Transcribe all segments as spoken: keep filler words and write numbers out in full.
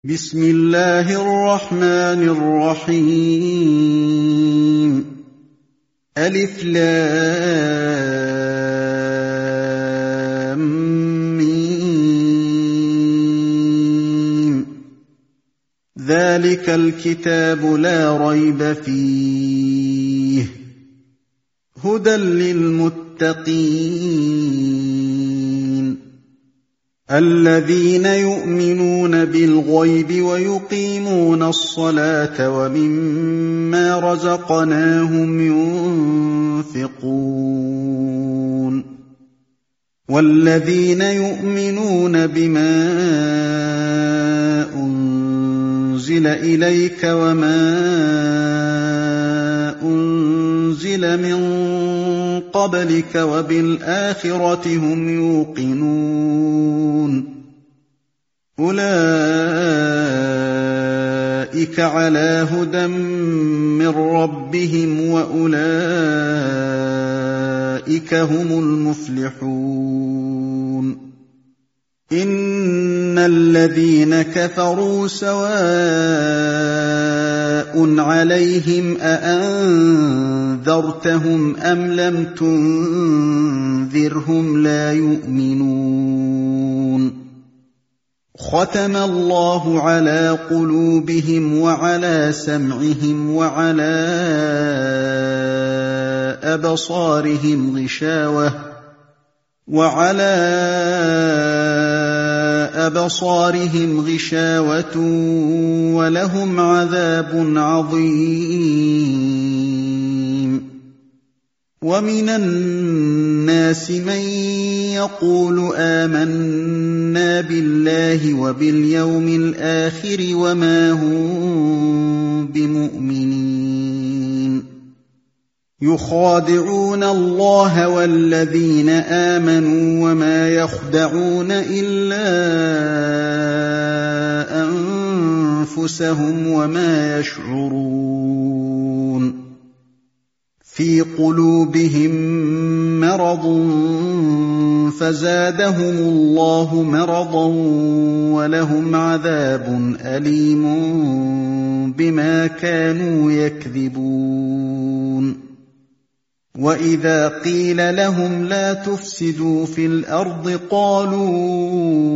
بسم الله الرحمن الرحيم ألف لام ميم ذلك الكتاب لا ريب فيه هدى للمتقين الذين يؤمنون بالغيب ويقيمون الصلاة ومما رزقناهم ينفقون والذين يؤمنون بما أنزل إليك وما أنزل من قبلك وبالآخرة هم يوقنون أولئك على هدى من ربهم وأولئك هم المفلحون إن الذين كفروا سواء عليهم أأنذرتهم أم لم تنذرهم لا يؤمنون ختم الله على قلوبهم وعلى سمعهم وعلى أبصارهم غشاوة وعلى أبصارهم غشاوة ولهم عذاب عظيم ومن الناس من يقول آمنا بالله وباليوم الآخر وما هم بمؤمنين يخادعون الله والذين آمنوا وما يخدعون إلا أنفسهم وما يشعرون في قلوبهم مرض فزادهم الله مرضا ولهم عذاب أليم بما كانوا يكذبون وإذا قيل لهم لا تفسدوا في الأرض قالوا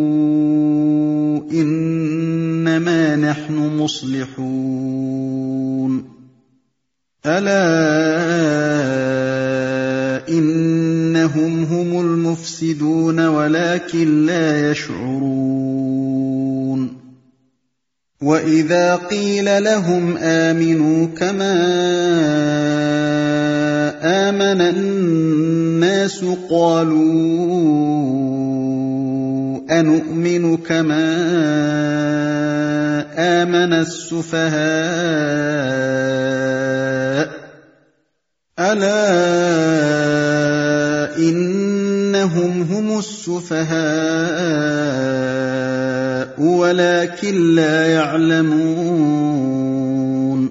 إنما نحن مصلحون ألا إنهم هم المفسدون ولكن لا يشعرون وإذا قيل لهم آمنوا كما آمن الناس قالوا أنؤمن كما آمن السفهاء ألا إنهم هم السفهاء ولكن لا يعلمون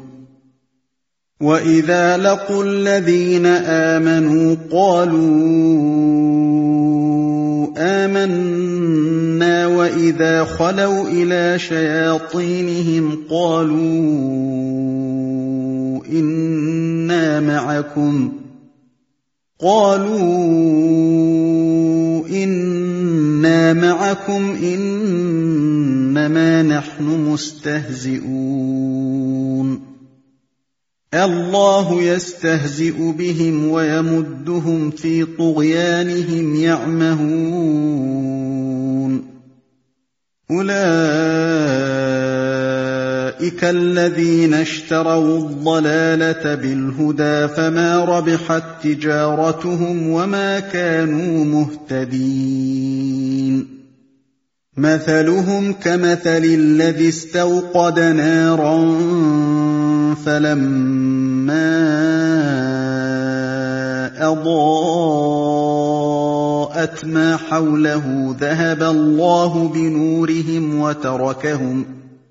وإذا لقوا الذين آمنوا قالوا آمنا وإذا خلوا إلى شياطينهم قالوا إنا معكم قالوا إنا معكم إنما نحن مستهزئون الله يستهزئ بهم ويمدهم في طغيانهم يعمهون أولئك الذين اشتروا الضلالة بالهدى فما ربحت تجارتهم وما كانوا مهتدين مثلهم كمثل الذي استوقد نارا فلما أضاءت ما حوله ذهب الله بنورهم وتركهم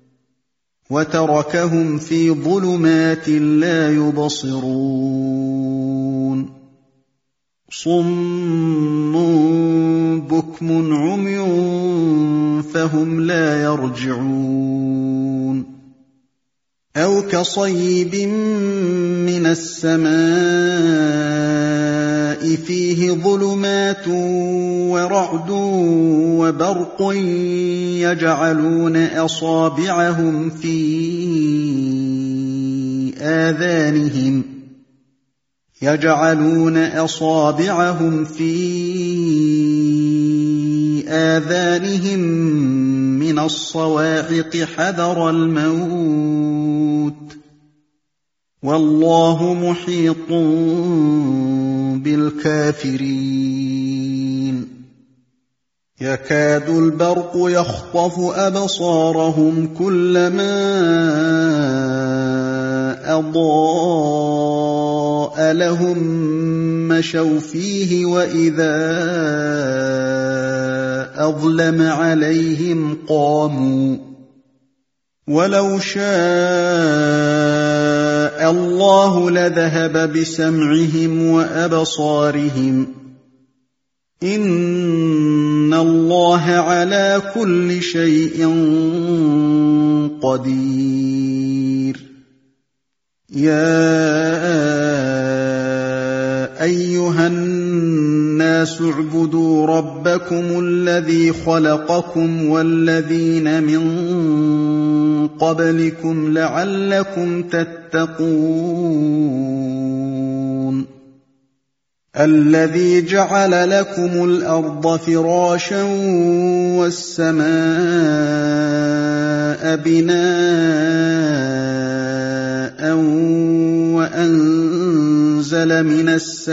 وتركهم في ظلمات لا يبصرون صُمٌّ بُكْمٌ عُمْيٌ فَهُمْ لَا يَرْجِعُونَ أَوْ كَصَيِّبٍ مِّنَ السَّمَاءِ فِيهِ ظُلُمَاتٌ وَرَعْدٌ وَبَرْقٌ يَجْعَلُونَ أَصَابِعَهُمْ فِي آذَانِهِمْ يَجْعَلُونَ أَصَابِعَهُمْ فِي آذَانِهِم مِّنَ الصَّوَاعِقِ حَذَرَ الْمَوْتِ ۚ وَاللَّهُ مُحِيطٌ بِالْكَافِرِينَ يَكَادُ الْبَرْقُ يَخْطَفُ أَبْصَارَهُمْ كُلَّمَا أَضَاءَ لَهُم مَّشَوْا فِيهِ وَإِذَا أَظْلَمَ عَلَيْهِمْ قَامُوا ۚ وَلَوْ شَاءَ اللَّهُ لَذَهَبَ بِسَمْعِهِمْ وَأَبْصَارِهِمْ ۚ إِنَّ اللَّهَ عَلَىٰ كُلِّ شَيْءٍ قَدِيرٌ يَا أَيُّهَا النَّاسُ اعْبُدُوا رَبَّكُمُ الَّذِي خَلَقَكُمْ وَالَّذِينَ مِن قَبْلِكُمْ لَعَلَّكُمْ تَتَّقُونَ الَّذِي جَعَلَ لَكُمُ الْأَرْضَ فِرَاشًا وَالسَّمَاءَ بِنَاءً وَأَنزَلَ مِنَ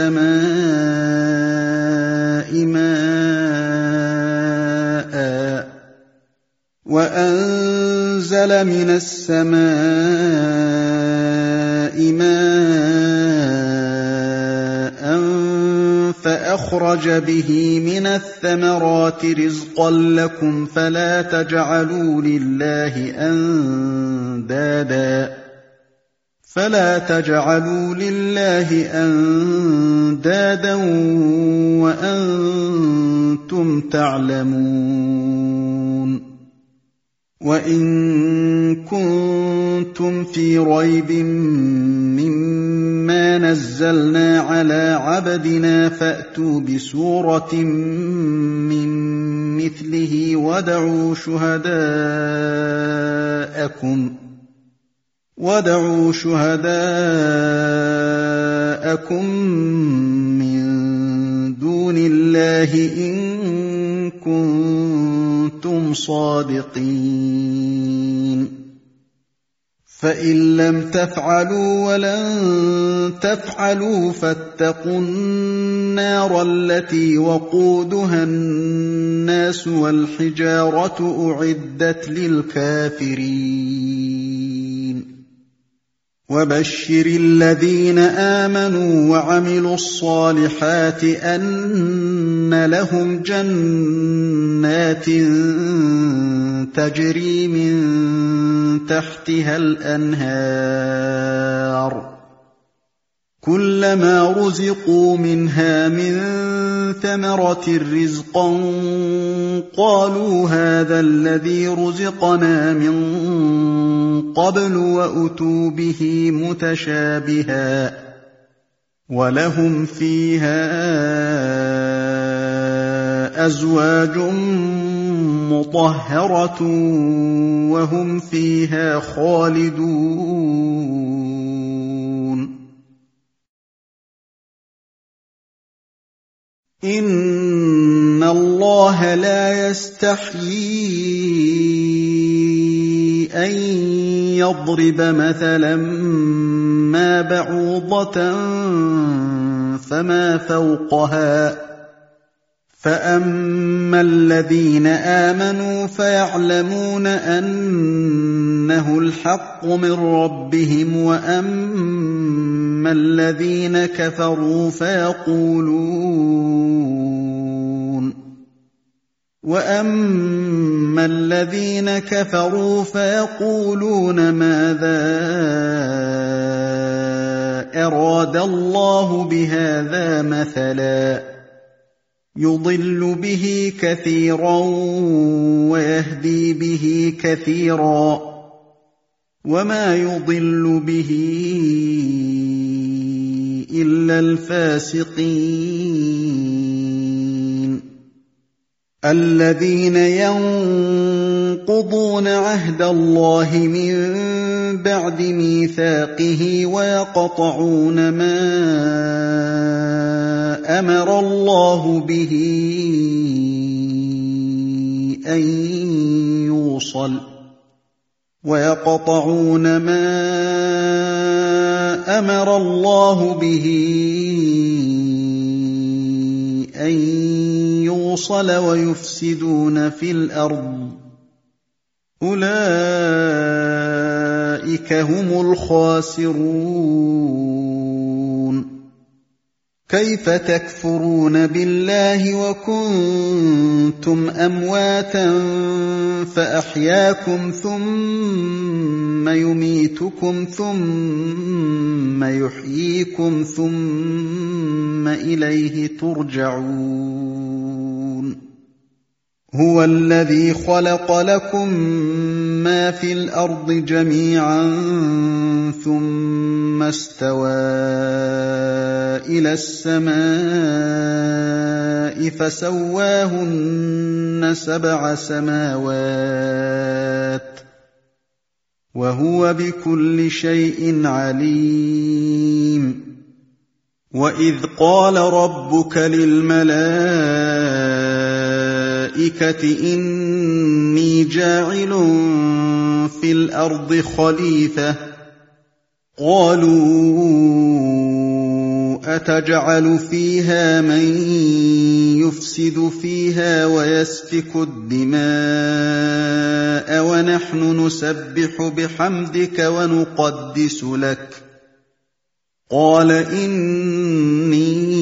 السَّمَاءِ مَاءً وَأَنزَلَ مِنَ السَّمَاءِ مَاءً فَأَخْرَجَ بِهِ مِنَ الثَّمَرَاتِ رِزْقًا لَّكُمْ فَلَا تَجْعَلُوا لِلَّهِ أَندَادًا فَلَا تَجْعَلُوا لِلَّهِ أَندَادًا وَأَنتُمْ تَعْلَمُونَ وَإِن كُنتُمْ فِي رَيْبٍ مِّمَّا نَزَّلْنَا عَلَىٰ عَبْدِنَا فَأْتُوا بِسُورَةٍ مِّن مِّثْلِهِ وَادْعُوا شُهَدَاءَكُم وَادْعُوا شُهَدَاءَكُم مِّن دُونِ اللَّهِ إِن كُنتُمْ صَادِقِينَ فَإِن لَّمْ تَفْعَلُوا وَلَن تَفْعَلُوا فَاتَّقُوا النَّارَ الَّتِي وَقُودُهَا النَّاسُ وَالْحِجَارَةُ أُعِدَّتْ لِلْكَافِرِينَ وَبَشِّرِ الَّذِينَ آمَنُوا وَعَمِلُوا الصَّالِحَاتِ أَنَّ لَهُمْ جَنَّاتٍ تَجْرِي مِن تَحْتِهَا الْأَنْهَارُ كُلَّمَا رُزِقُوا مِنْهَا مِن ثَمَرَةٍ رِّزْقًا قَالُوا هَٰذَا الَّذِي رُزِقْنَا مِن قَبْلُ وَأُتُوا بِهِ مُتَشَابِهًا ۖ وَلَهُمْ فِيهَا أَزْوَاجٌ مُّطَهَّرَةٌ وَهُمْ فِيهَا خَالِدُونَ إِنَّ اللَّهَ لَا يَسْتَحْيِي أَن يَضْرِبَ مَثَلًا مَّا بَعُوضَةً فَمَا فَوْقَهَا ۚ فَأَمَّا الَّذِينَ آمَنُوا فَيَعْلَمُونَ أَنَّهُ الْحَقُّ مِن رَّبِّهِمْ ۖ وَأَمَّا الَّذِينَ كَفَرُوا فَيَقُولُونَ وَأَمَّا الَّذِينَ كَفَرُوا فَيَقُولُونَ مَاذَا أَرَادَ اللَّهُ بِهَٰذَا مَثَلًا يُضِلُّ بِهِ كَثِيرًا وَيَهْدِي بِهِ كَثِيرًا ۚ وَمَا يُضِلُّ بِهِ إِلَّا الْفَاسِقِينَ الَّذِينَ يَنقُضُونَ عَهْدَ اللَّهِ مِن بَعْدِ مِيثَاقِهِ وَيَقْطَعُونَ مَا أَمَرَ اللَّهُ بِهِ أَن يُوصَلَ وَيَقْطَعُونَ مَا أَمَرَ اللَّهُ بِهِ أَن يُوصَلَ وَيُفْسِدُونَ فِي الْأَرْضِ ۚ أُولَٰئِكَ هُمُ الْخَاسِرُونَ كَيْفَ تَكْفُرُونَ بِاللَّهِ وَكُنتُمْ أَمْوَاتًا فَأَحْيَاكُمْ ثُمَّ يُمِيتُكُمْ ثُمَّ يُحْيِيكُمْ ثُمَّ إِلَيْهِ تُرْجَعُونَ هُوَ الَّذِي خَلَقَ لَكُم مَّا فِي الْأَرْضِ جَمِيعًا ثُمَّ اسْتَوَىٰ إِلَى السَّمَاءِ فَسَوَّاهُنَّ سَبْعَ سَمَاوَاتٍ ۚ وَهُوَ بِكُلِّ شَيْءٍ عَلِيمٌ وَإِذْ قَالَ رَبُّكَ لِلْمَلَائِكَةِ إِنِّي جَاعِلٌ فِي الْأَرْضِ خَلِيفَةً ۖ قَالُوا أَتَجْعَلُ فِيهَا مَن يُفْسِدُ فِيهَا وَيَسْفِكُ الدِّمَاءَ وَنَحْنُ نُسَبِّحُ بِحَمْدِكَ وَنُقَدِّسُ لَكَ ۖ قَالَ إِنِّي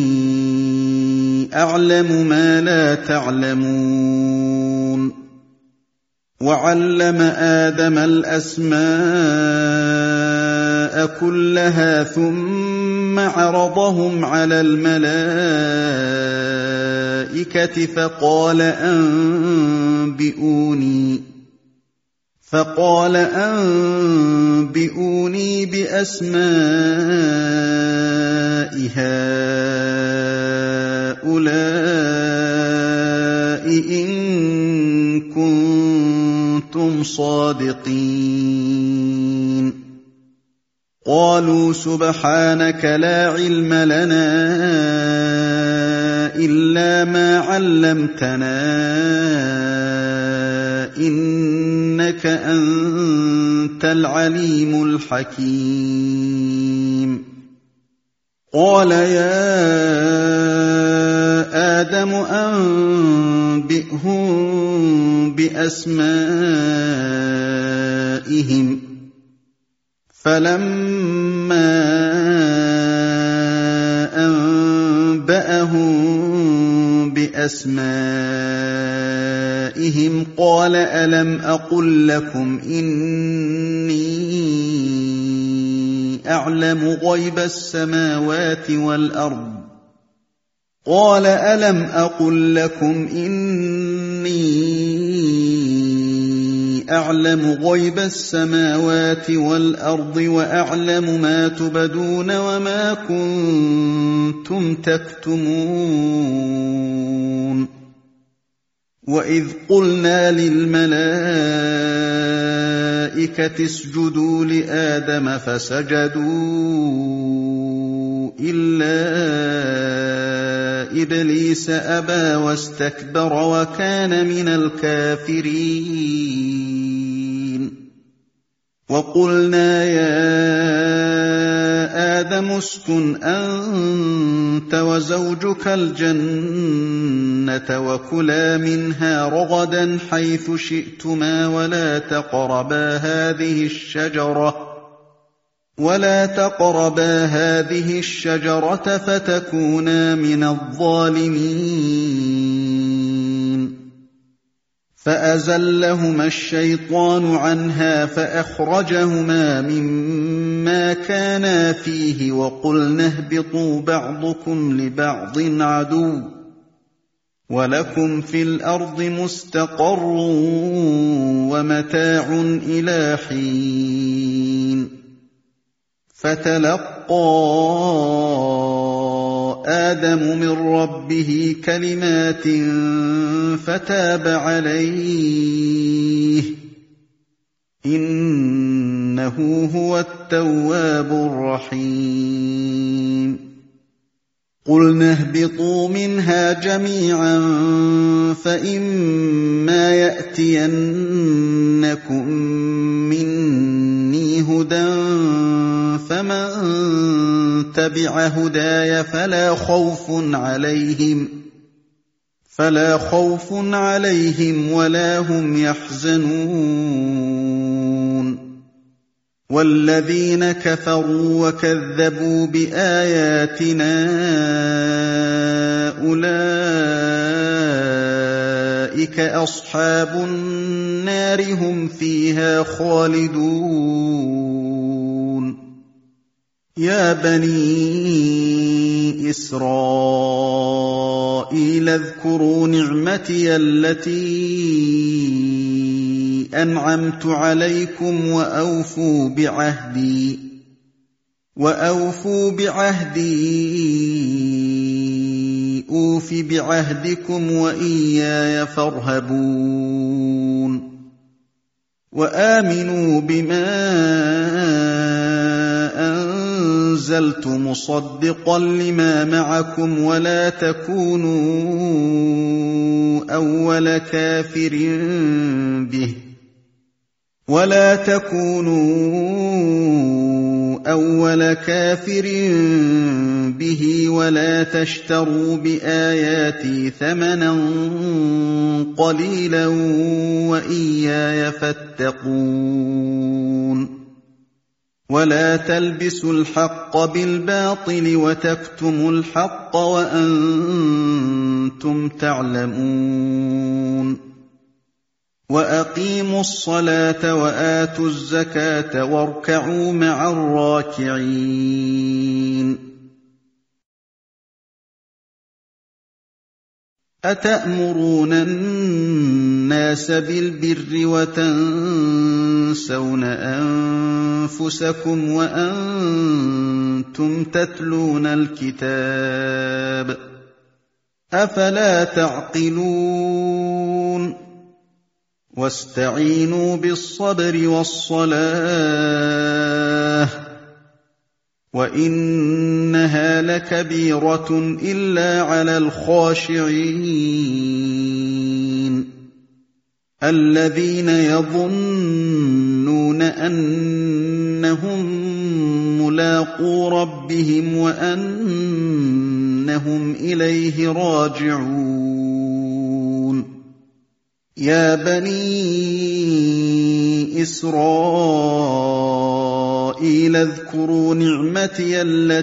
أَعْلَمُ مَا لَا تَعْلَمُونَ وَعَلَّمَ آدَمَ الْأَسْمَاءَ كُلَّهَا ثُمَّ عَرَضَهُمْ عَلَى الْمَلَائِكَةِ فَقَالَ أَنبِئُونِي فَقَالَ أَنبِئُونِي بِأَسْمَاءِ هَٰؤُلَاءِ إِن كُنتُمْ صَادِقِينَ قَالُوا سُبْحَانَكَ لَا عِلْمَ لَنَا إِلَّا مَا عَلَّمْتَنَا إِنَّكَ أَنتَ الْعَلِيمُ الْحَكِيمُ قَالَ يَا آدَمُ أَنبِئْهُم بِأَسْمَائِهِمْ ۖ فَلَمَّا أَنبَأَهُم بِأَسْمَائِهِمْ قَالَ أَلَمْ أَقُل لَّكُمْ إِنِّي أَعْلَمُ غَيْبَ السَّمَاوَاتِ وَالْأَرْضِ قَالَ أَلَمْ أَقُل لَّكُمْ إِنِّي أَعْلَمُ غَيْبَ السَّمَاوَاتِ وَالْأَرْضِ وَأَعْلَمُ مَا تُبْدُونَ وَمَا كُنتُمْ تَكْتُمُونَ وَإِذْ قُلْنَا لِلْمَلَائِكَةِ اسْجُدُوا لِآدَمَ فَسَجَدُوا إِلَّا إِبْلِيسَ أَبَىٰ وَاسْتَكْبَرَ وَكَانَ مِنَ الْكَافِرِينَ وَقُلْنَا يَا آدَمُ اسْكُنْ أَنتَ وَزَوْجُكَ الْجَنَّةَ وَكُلَا مِنْهَا رَغَدًا حَيْثُ شِئْتُمَا وَلَا تَقْرَبَا هَٰذِهِ الشَّجَرَةَ وَلَا تَقْرَبَا هَٰذِهِ الشَّجَرَةَ فَتَكُونَا مِنَ الظَّالِمِينَ فَأَزَلَّهُمَا الشَّيْطَانُ عَنْهَا فَأَخْرَجَهُمَا مِمَّا مَا كَانَا فِيهِ وَقُلْنَا اهْبِطُوا بَعْضُكُمْ لِبَعْضٍ عَدُوٌّ وَلَكُمْ فِي الْأَرْضِ مُسْتَقَرٌّ وَمَتَاعٌ إِلَىٰ حِينٍ فَتَلَقَّىٰ آدَمُ مِن رَّبِّهِ كَلِمَاتٍ فَتَابَ عَلَيْهِ ۚ إِنَّهُ هُوَ التَّوَّابُ الرَّحِيمُ قُلْنَا اهْبِطُوا مِنْهَا جَمِيعًا فَإِمَّا يَأْتِيَنَّكُم مِّنِّي هُدًى فَمَن تَبِعَ هُدَايَ فَلَا خَوْفٌ عَلَيْهِمْ فَلَا خَوْفٌ عَلَيْهِمْ وَلَا هُمْ يَحْزَنُونَ وَالَّذِينَ كَفَرُوا وَكَذَّبُوا بِآيَاتِنَا أُولَٰئِكَ أَصْحَابُ النَّارِ ۖ هُمْ فِيهَا خَالِدُونَ يَا بَنِي إِسْرَائِيلَ اذْكُرُوا نِعْمَتِيَ الَّتِي أَنْعَمْتُ عَلَيْكُمْ وَأَوْفُوا بِعَهْدِي وَأَوْفُوا بِعَهْدِي أُوفِ بِعَهْدِكُمْ وَإِيَّايَ فَارْهَبُونِ وَآمِنُوا بِمَا أَنزَلْتُ مُصَدِّقًا لِّمَا مَعَكُمْ وَلَا تَكُونُوا أَوَّلَ كَافِرٍ بِهِ وَلَا تَكُونُوا أَوَّلَ كَافِرٍ بِهِ وَلَا تَشْتَرُوا بِآيَاتِي ثَمَنًا قَلِيلًا وَإِيَّايَ فَاتَّقُونِ وَلَا تَلْبِسُوا الْحَقَّ بِالْبَاطِلِ وَتَكْتُمُوا الْحَقَّ وَأَنتُمْ تَعْلَمُونَ وَأَقِيمُوا الصَّلَاةَ وَآتُوا الزَّكَاةَ وَارْكَعُوا مَعَ الرَّاكِعِينَ أَتَأْمُرُونَ النَّاسَ بِالْبِرِّ وَتَنسَوْنَ أَنفُسَكُمْ وَأَنتُمْ تَتْلُونَ الْكِتَابَ ۚ أَفَلَا تَعْقِلُونَ وَاسْتَعِينُوا بِالصَّبْرِ وَالصَّلَاةِ ۚ وَإِنَّهَا لَكَبِيرَةٌ إِلَّا عَلَى الْخَاشِعِينَ الَّذِينَ يَظُنُّونَ أَنَّهُم مُّلَاقُو رَبِّهِمْ وَأَنَّهُمْ إِلَيْهِ رَاجِعُونَ يَا بَنِي إِسْرَائِيلَ اذْكُرُوا نِعْمَتِيَ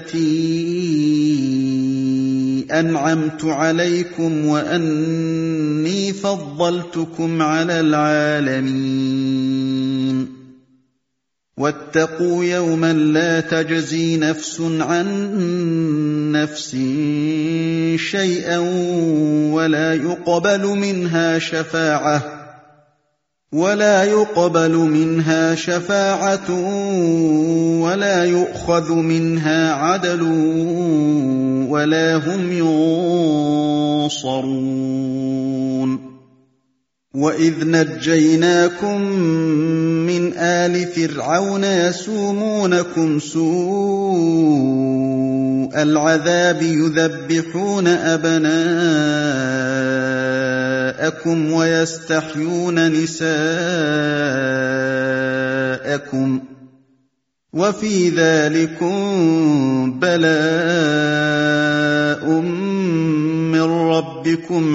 الَّتِي أَنْعَمْتُ عَلَيْكُمْ وَأَنِّي فَضَّلْتُكُمْ عَلَى الْعَالَمِينَ وَاتَّقُوا يَوْمًا لَّا تَجْزِي نَفْسٌ عَن نَّفْسٍ شَيْئًا وَلَا يُقْبَلُ مِنْهَا شَفَاعَةٌ ولا يقبل منها شفاعة ولا يؤخذ منها عدل ولا هم ينصرون وإذ نجيناكم من آل فرعون يسومونكم سوء العذاب يذبحون أبناءكم ويستحيون نساءكم وفي ذلكم بلاء من ربكم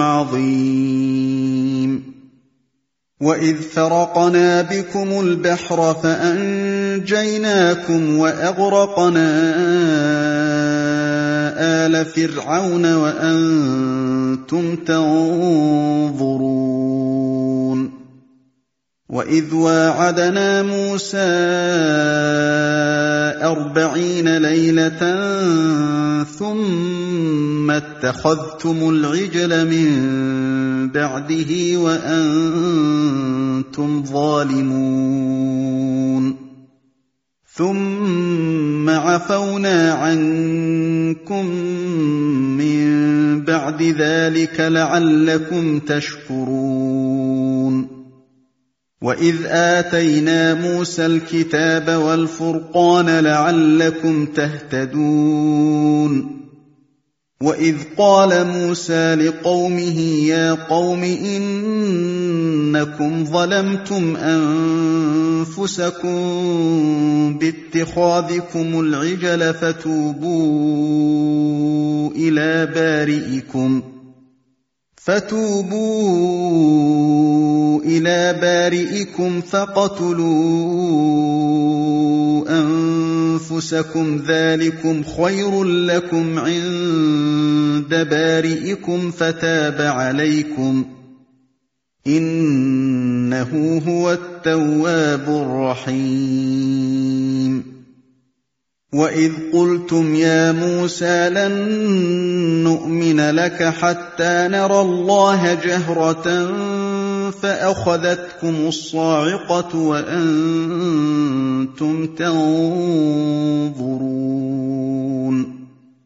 عظيم وإذ فرقنا بكم البحر فأنجيناكم وأغرقنا آل فرعون وأنتم تنظرون وَإِذْ وَاعَدْنَا مُوسَىٰ أَرْبَعِينَ لَيْلَةً ثُمَّ اتَّخَذْتُمُ الْعِجْلَ مِن بَعْدِهِ وَأَنتُمْ ظَالِمُونَ ثُمَّ عَفَوْنَا عَنكُم مِّن بَعْدِ ذَٰلِكَ لَعَلَّكُمْ تَشْكُرُونَ وَإِذْ آتَيْنَا مُوسَى الْكِتَابَ وَالْفُرْقَانَ لَعَلَّكُمْ تَهْتَدُونَ وَإِذْ قَالَ مُوسَىٰ لِقَوْمِهِ يَا قَوْمِ إِنَّكُمْ ظَلَمْتُمْ أَنفُسَكُم بِاتِّخَاذِكُمُ الْعِجْلَ فَتُوبُوا إِلَىٰ بَارِئِكُمْ فتوبوا إلى بارئكم فاقتلوا أنفسكم ذلكم خير لكم عند بارئكم فتاب عليكم إنه هو التواب الرحيم وَإِذْ قُلْتُمْ يَا مُوسَىٰ لَن نُّؤْمِنَ لَكَ حَتَّىٰ نَرَى اللَّهَ جَهْرَةً فَأَخَذَتْكُمُ الصَّاعِقَةُ وَأَنتُمْ تَنظُرُونَ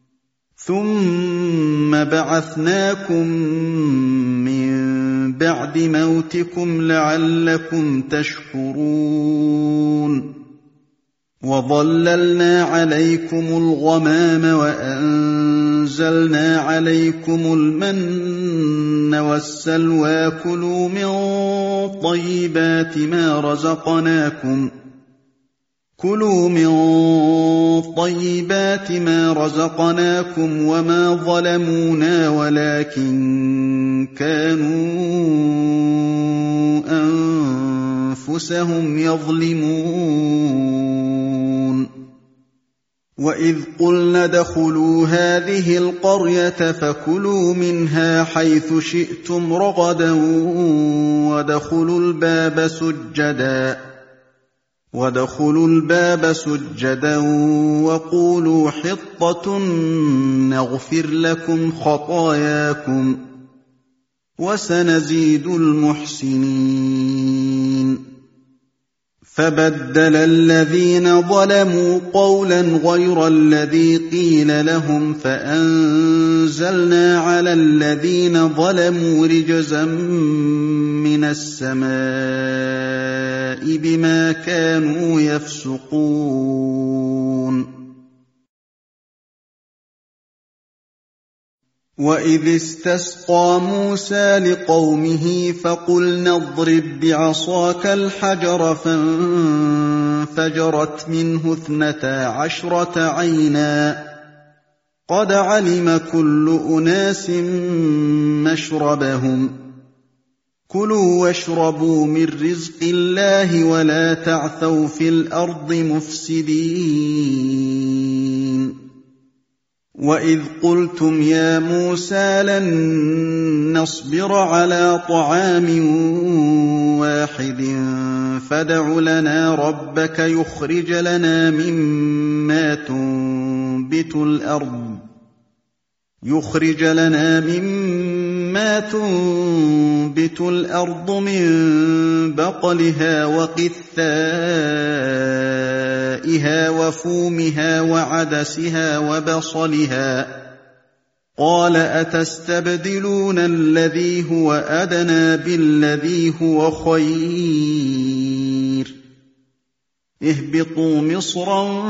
ثُمَّ بَعَثْنَاكُم مِّن بَعْدِ مَوْتِكُمْ لَعَلَّكُمْ تَشْكُرُونَ وَظَلَّلْنَا عَلَيْكُمُ الْغَمَامَ وَأَنزَلْنَا عَلَيْكُمُ الْمَنَّ وَالسَّلْوَىٰ كُلُوا مِن طَيِّبَاتِ مَا رَزَقْنَاكُمْ كُلُوا مِن طَيِّبَاتِ مَا رَزَقْنَاكُمْ وَمَا ظَلَمُونَا وَلَٰكِن كَانُوا أَنفُسَهُمْ يَظْلِمُونَ وَإِذْ قُلْنَا ادْخُلُوا هَٰذِهِ الْقَرْيَةَ فَكُلُوا مِنْهَا حَيْثُ شِئْتُمْ رَغَدًا وَادْخُلُوا الْبَابَ سُجَّدًا وَادْخُلُوا الْبَابَ سُجَّدًا وَقُولُوا حِطَّةٌ نَّغْفِرْ لَكُمْ خَطَايَاكُمْ وَسَنَزِيدُ الْمُحْسِنِينَ فَبَدَّلَ الَّذِينَ ظَلَمُوا قَوْلًا غَيْرَ الَّذِي قِيلَ لَهُمْ فَأَنزَلْنَا عَلَى الَّذِينَ ظَلَمُوا رِجْزًا مِّنَ السَّمَاءِ بِمَا كَانُوا يَفْسُقُونَ وَإِذِ اسْتَسْقَىٰ مُوسَىٰ لِقَوْمِهِ فَقُلْنَا اضْرِب بِّعَصَاكَ الْحَجَرَ فَانفَجَرَتْ مِنْهُ اثْنَتَا عَشْرَةَ عَيْنًا قَدْ عَلِمَ كُلُّ أُنَاسٍ مَّشْرَبَهُمْ كُلُوا وَاشْرَبُوا مِن رِّزْقِ اللَّهِ وَلَا تَعْثَوْا فِي الْأَرْضِ مُفْسِدِينَ وَإِذْ قُلْتُمْ يَا مُوسَىٰ لَن نَّصْبِرَ عَلَىٰ طَعَامٍ وَاحِدٍ فَادْعُ لَنَا رَبَّكَ يُخْرِجْ لَنَا مِمَّا تُنبِتُ الْأَرْضُ يُخْرِجْ لَنَا مِمَّا تُنبِتُ الْأَرْضُ مِن بَقْلِهَا وَقِثَّائِهَا وَفُومِهَا وَعَدَسِهَا وَبَصَلِهَا قَالَ أَتَسْتَبْدِلُونَ الَّذِي هُوَ أَدْنَىٰ بِالَّذِي هُوَ خَيْرٌ اهْبِطُوا مِصْرًا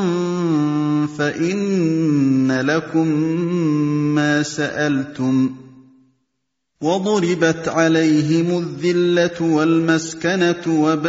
فَإِنَّ لَكُم مَّا سَأَلْتُمْ وَضُرِبَتْ عَلَيْهِمُ الذِّلَّةُ وَالْمَسْكَنَةُ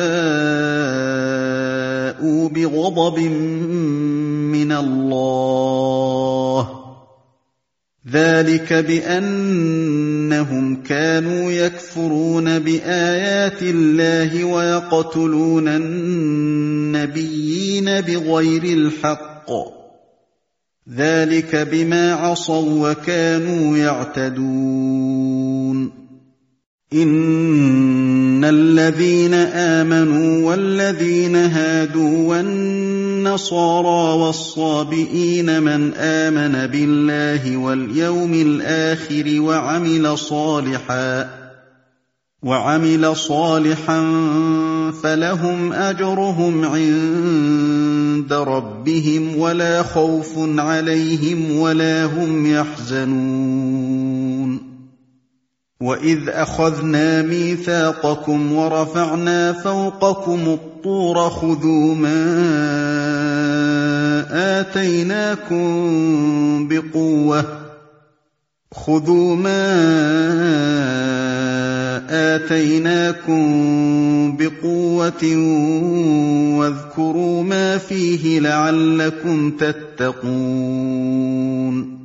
وَبَاءُوا بِغَضَبٍ مِّنَ اللَّهِ ذَٰلِكَ بِأَنَّهُمْ كَانُوا يَكْفُرُونَ بِآيَاتِ اللَّهِ وَيَقْتُلُونَ النَّبِيِّينَ بِغَيْرِ الْحَقِّ ذَٰلِكَ بِمَا عَصَوا وَّكَانُوا يَعْتَدُونَ إِنَّ الَّذِينَ آمَنُوا وَالَّذِينَ هَادُوا وَالنَّصَارَىٰ وَالصَّابِئِينَ مَنْ آمَنَ بِاللَّهِ وَالْيَوْمِ الْآخِرِ وَعَمِلَ صَالِحًا وَعَمِلَ صَالِحًا فَلَهُمْ أَجْرُهُمْ عِندَ رَبِّهِمْ وَلَا خَوْفٌ عَلَيْهِمْ وَلَا هُمْ يَحْزَنُونَ وَإِذْ أَخَذْنَا مِيثَاقَكُمْ وَرَفَعْنَا فَوْقَكُمُ الطُّورَ خُذُوا مَا آتَيْنَاكُمْ بِقُوَّةٍ خُذُوا مَا آتَيْنَاكُمْ بِقُوَّةٍ وَاذْكُرُوا مَا فِيهِ لَعَلَّكُمْ تَتَّقُونَ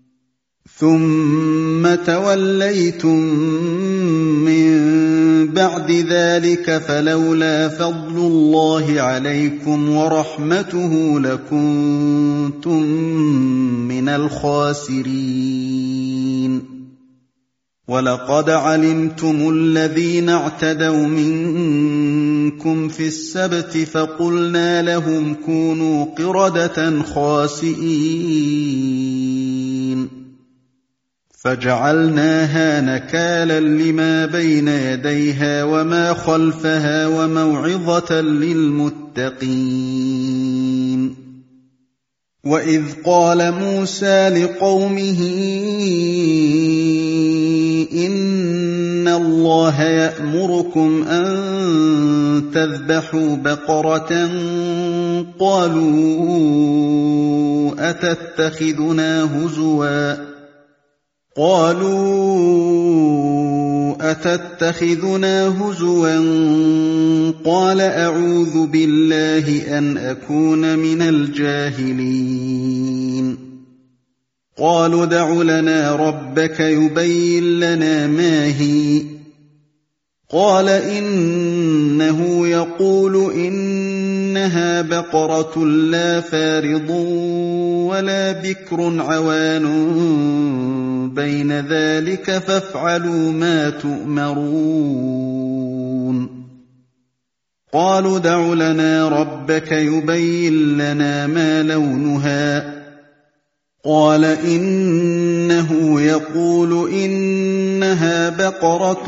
ثُمَّ تَوَلَّيْتُم مِّن بَعْدِ ذَٰلِكَ فَلَوْلَا فَضْلُ اللَّهِ عَلَيْكُمْ وَرَحْمَتُهُ لَكُنتُم مِّنَ الْخَاسِرِينَ وَلَقَدْ عَلِمْتُمُ الَّذِينَ اعْتَدَوْا مِنكُمْ فِي السَّبْتِ فَقُلْنَا لَهُمْ كُونُوا قِرَدَةً خَاسِئِينَ فَجَعَلْنَاهَا نَكَالًا لِّمَا بَيْنَ يَدَيْهَا وَمَا خَلْفَهَا وَمَوْعِظَةً لِّلْمُتَّقِينَ وَإِذْ قَالَ مُوسَىٰ لِقَوْمِهِ إِنَّ اللَّهَ يَأْمُرُكُمْ أَن تَذْبَحُوا بَقَرَةً قَالُوا أَتَتَّخِذُنَا هُزُوًا قالوا أتتخذنا هزوا قال أعوذ بالله أن أكون من الجاهلين قالوا ادع لنا ربك يبين لنا ما هي قال إنه يقول إنها بقرة لا فارض ولا بكر عوان بين ذلك فافعلوا ما تؤمرون قالوا ادع لنا ربك يبين لنا ما لونها قال إنه يقول إنها بقرة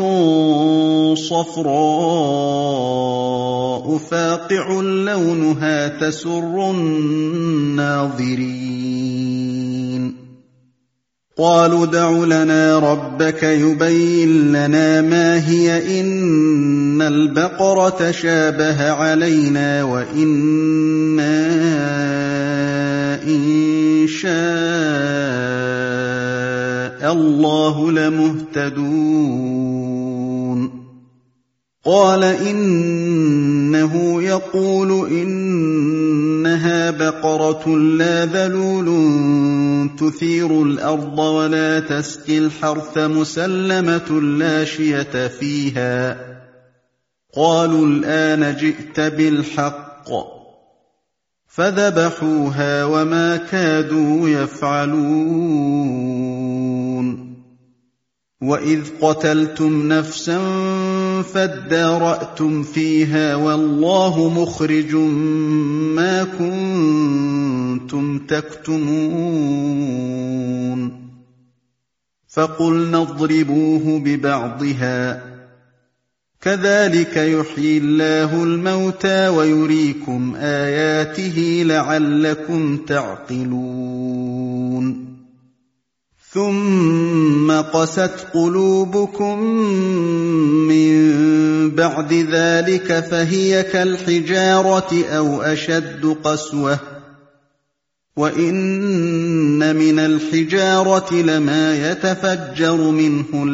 صفراء فاقع لونها تسر الناظرين قالوا ادع لنا ربك يبين لنا ما هي إن البقرة شابه علينا وإنا إن شاء الله لمهتدون قال إنه يقول إنها بقرة لا ذلول تثير الأرض ولا تسقي الحرث مسلمة لا شية فيها قالوا الآن جئت بالحق فذبحوها وما كادوا يفعلون وإذ قتلتم نفسا فادارأتم فيها والله مخرج ما كنتم تكتمون فقلنا اضربوه ببعضها كذلك يحيي الله الموتى ويريكم آياته لعلكم تعقلون ثم قست قلوبكم من بعد ذلك فهي كالحجارة أو أشد قسوة وإن من الحجارة لما يتفجر منه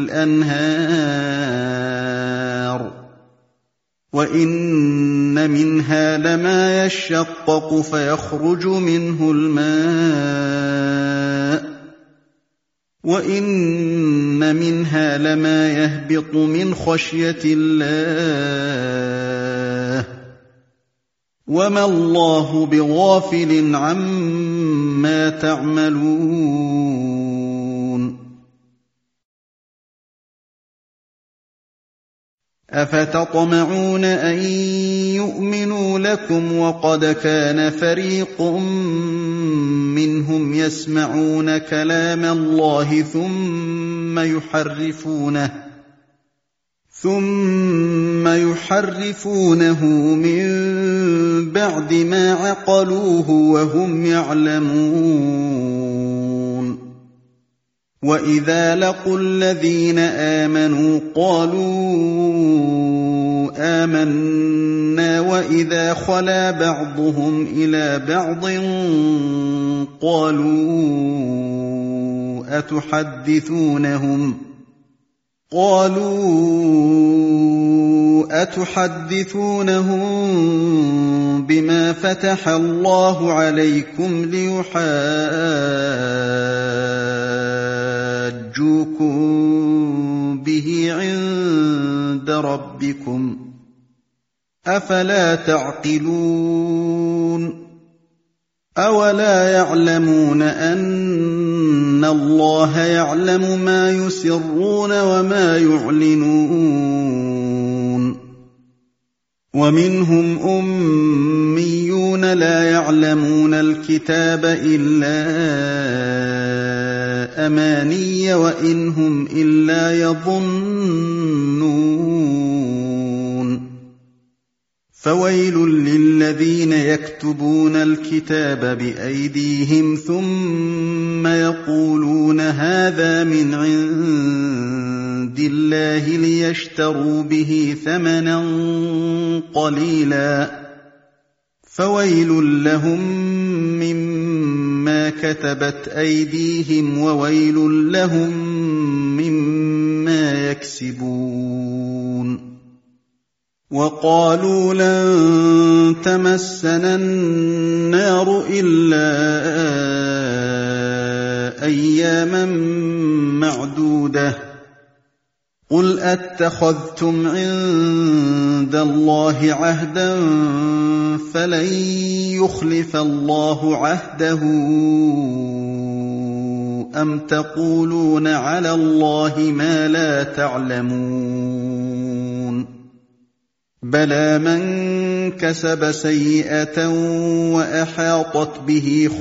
الأنهار وإن منها لما يشقق فيخرج منه الماء وإن منها لما يهبط من خشية الله وما الله بغافل عما تعملون أفتطمعون أن يؤمنوا لكم وقد كان فريق منهم يسمعون كلام الله ثم يحرفونه ثم يحرفونه من بعد ما عقلوه وهم يعلمون وإذا لقوا الذين آمنوا قالوا آمنا وإذا خلا بعضهم إلى بعض قالوا أتحدثونهم قالوا أتحدثونهم بما فتح الله عليكم ليحاجوكم به عند ربكم أفلا تعقلون أولا يعلمون أن الله يعلم ما يسرون وما يعلنون ومنهم أميون لا يعلمون الكتاب إلا أماني وإن هم إلا يظنون فويل للذين يكتبون الكتاب بأيديهم ثم يقولون هذا من عند الله ليشتروا به ثمنا قليلا فويل لهم مما كتبت أيديهم وويل لهم مما يكسبون وقالوا لن تمسنا النار إلا أياما معدودة قل أتخذتم عند الله عهدا فلن يخلف الله عهده أم تقولون على الله ما لا تعلمون بلى من كسب سيئة وأحاطت به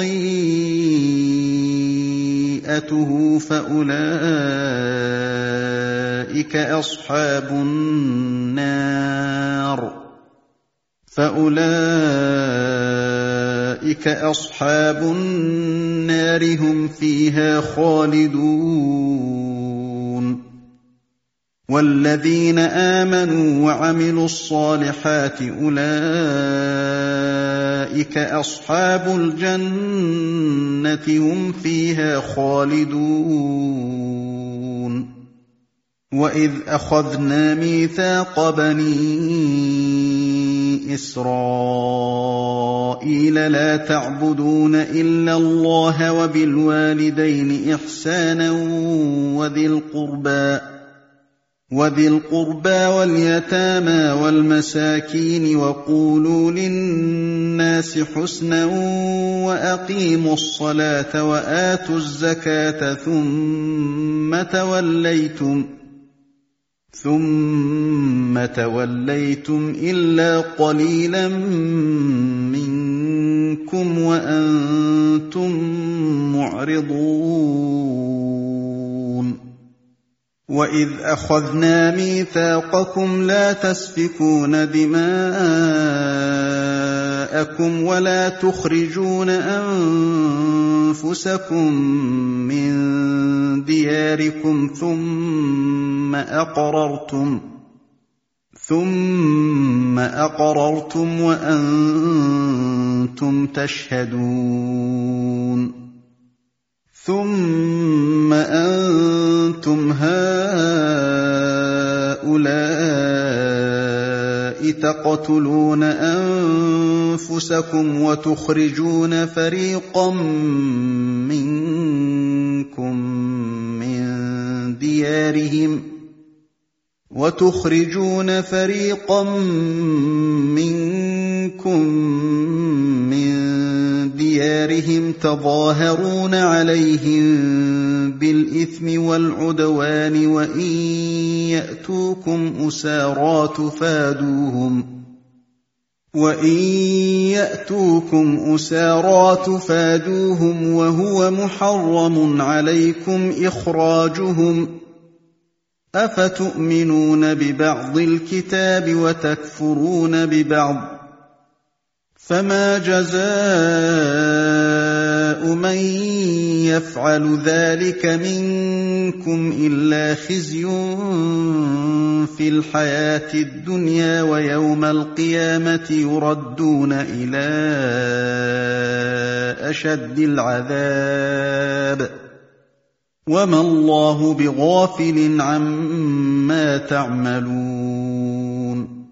خطيئته فأولئك أصحاب النار فأولئك أصحاب النار هم فيها خالدون والذين آمنوا وعملوا الصالحات أولئك أصحاب الجنة هم فيها خالدون وإذ أخذنا ميثاق بني إسرائيل لا تعبدون إلا الله وبالوالدين إحسانا وذي القربى وذي القربى واليتامى والمساكين وقولوا للناس حسنا وأقيموا الصلاة وآتوا الزكاة ثم توليتم ثم توليتم إلا قليلا منكم وأنتم معرضون وإذ أخذنا ميثاقكم لا تسفكون دماءكم ولا تخرجون أنفسكم من دياركم ثم أقررتم ثم أقررتم وأنتم تشهدون ثم أنتم هؤلاء تقتلون أنفسكم وتخرجون فريقا منكم من ديارهم وتخرجون فريقا منكم من ديارهم تظاهرون عليهم بالإثم والعدوان وإن يأتوكم أسارى تفادوهم وإن يأتوكم أسارى تفادوهم وهو محرم عليكم إخراجهم أفتؤمنون ببعض الكتاب وتكفرون ببعض فما جزاء من يفعل ذلك منكم إلا خزي في الحياة الدنيا ويوم القيامة يردون إلى أشد العذاب وما الله بغافل عما تعملون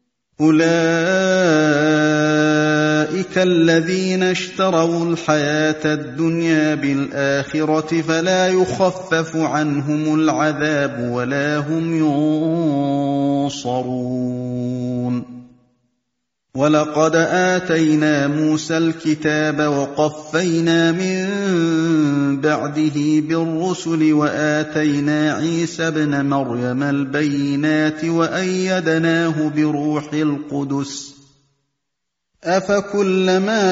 أولئك الذين اشتروا الحياة الدنيا بالآخرة فلا يخفف عنهم العذاب ولا هم ينصرون ولقد آتينا موسى الكتاب وقفينا من بعده بالرسل وآتينا عيسى ابن مريم البينات وأيدناه بروح القدس أفكلما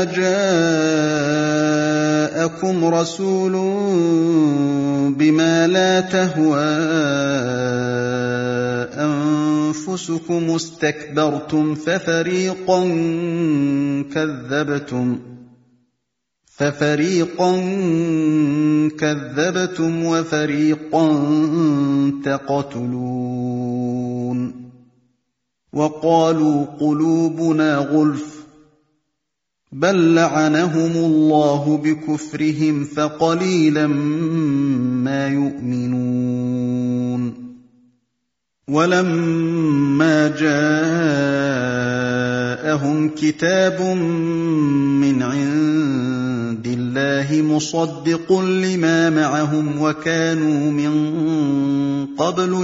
جاءكم رسول بما لا تهوى أنفسكم استكبرتم ففريقا كذبتم ففريقا كذبتم وفريقا تقتلون وقالوا قلوبنا غلف بل لعنهم الله بكفرهم فقليلا ما يؤمنون ولما جاءهم كتاب من عند الله مصدق لما معهم وكانوا من قبل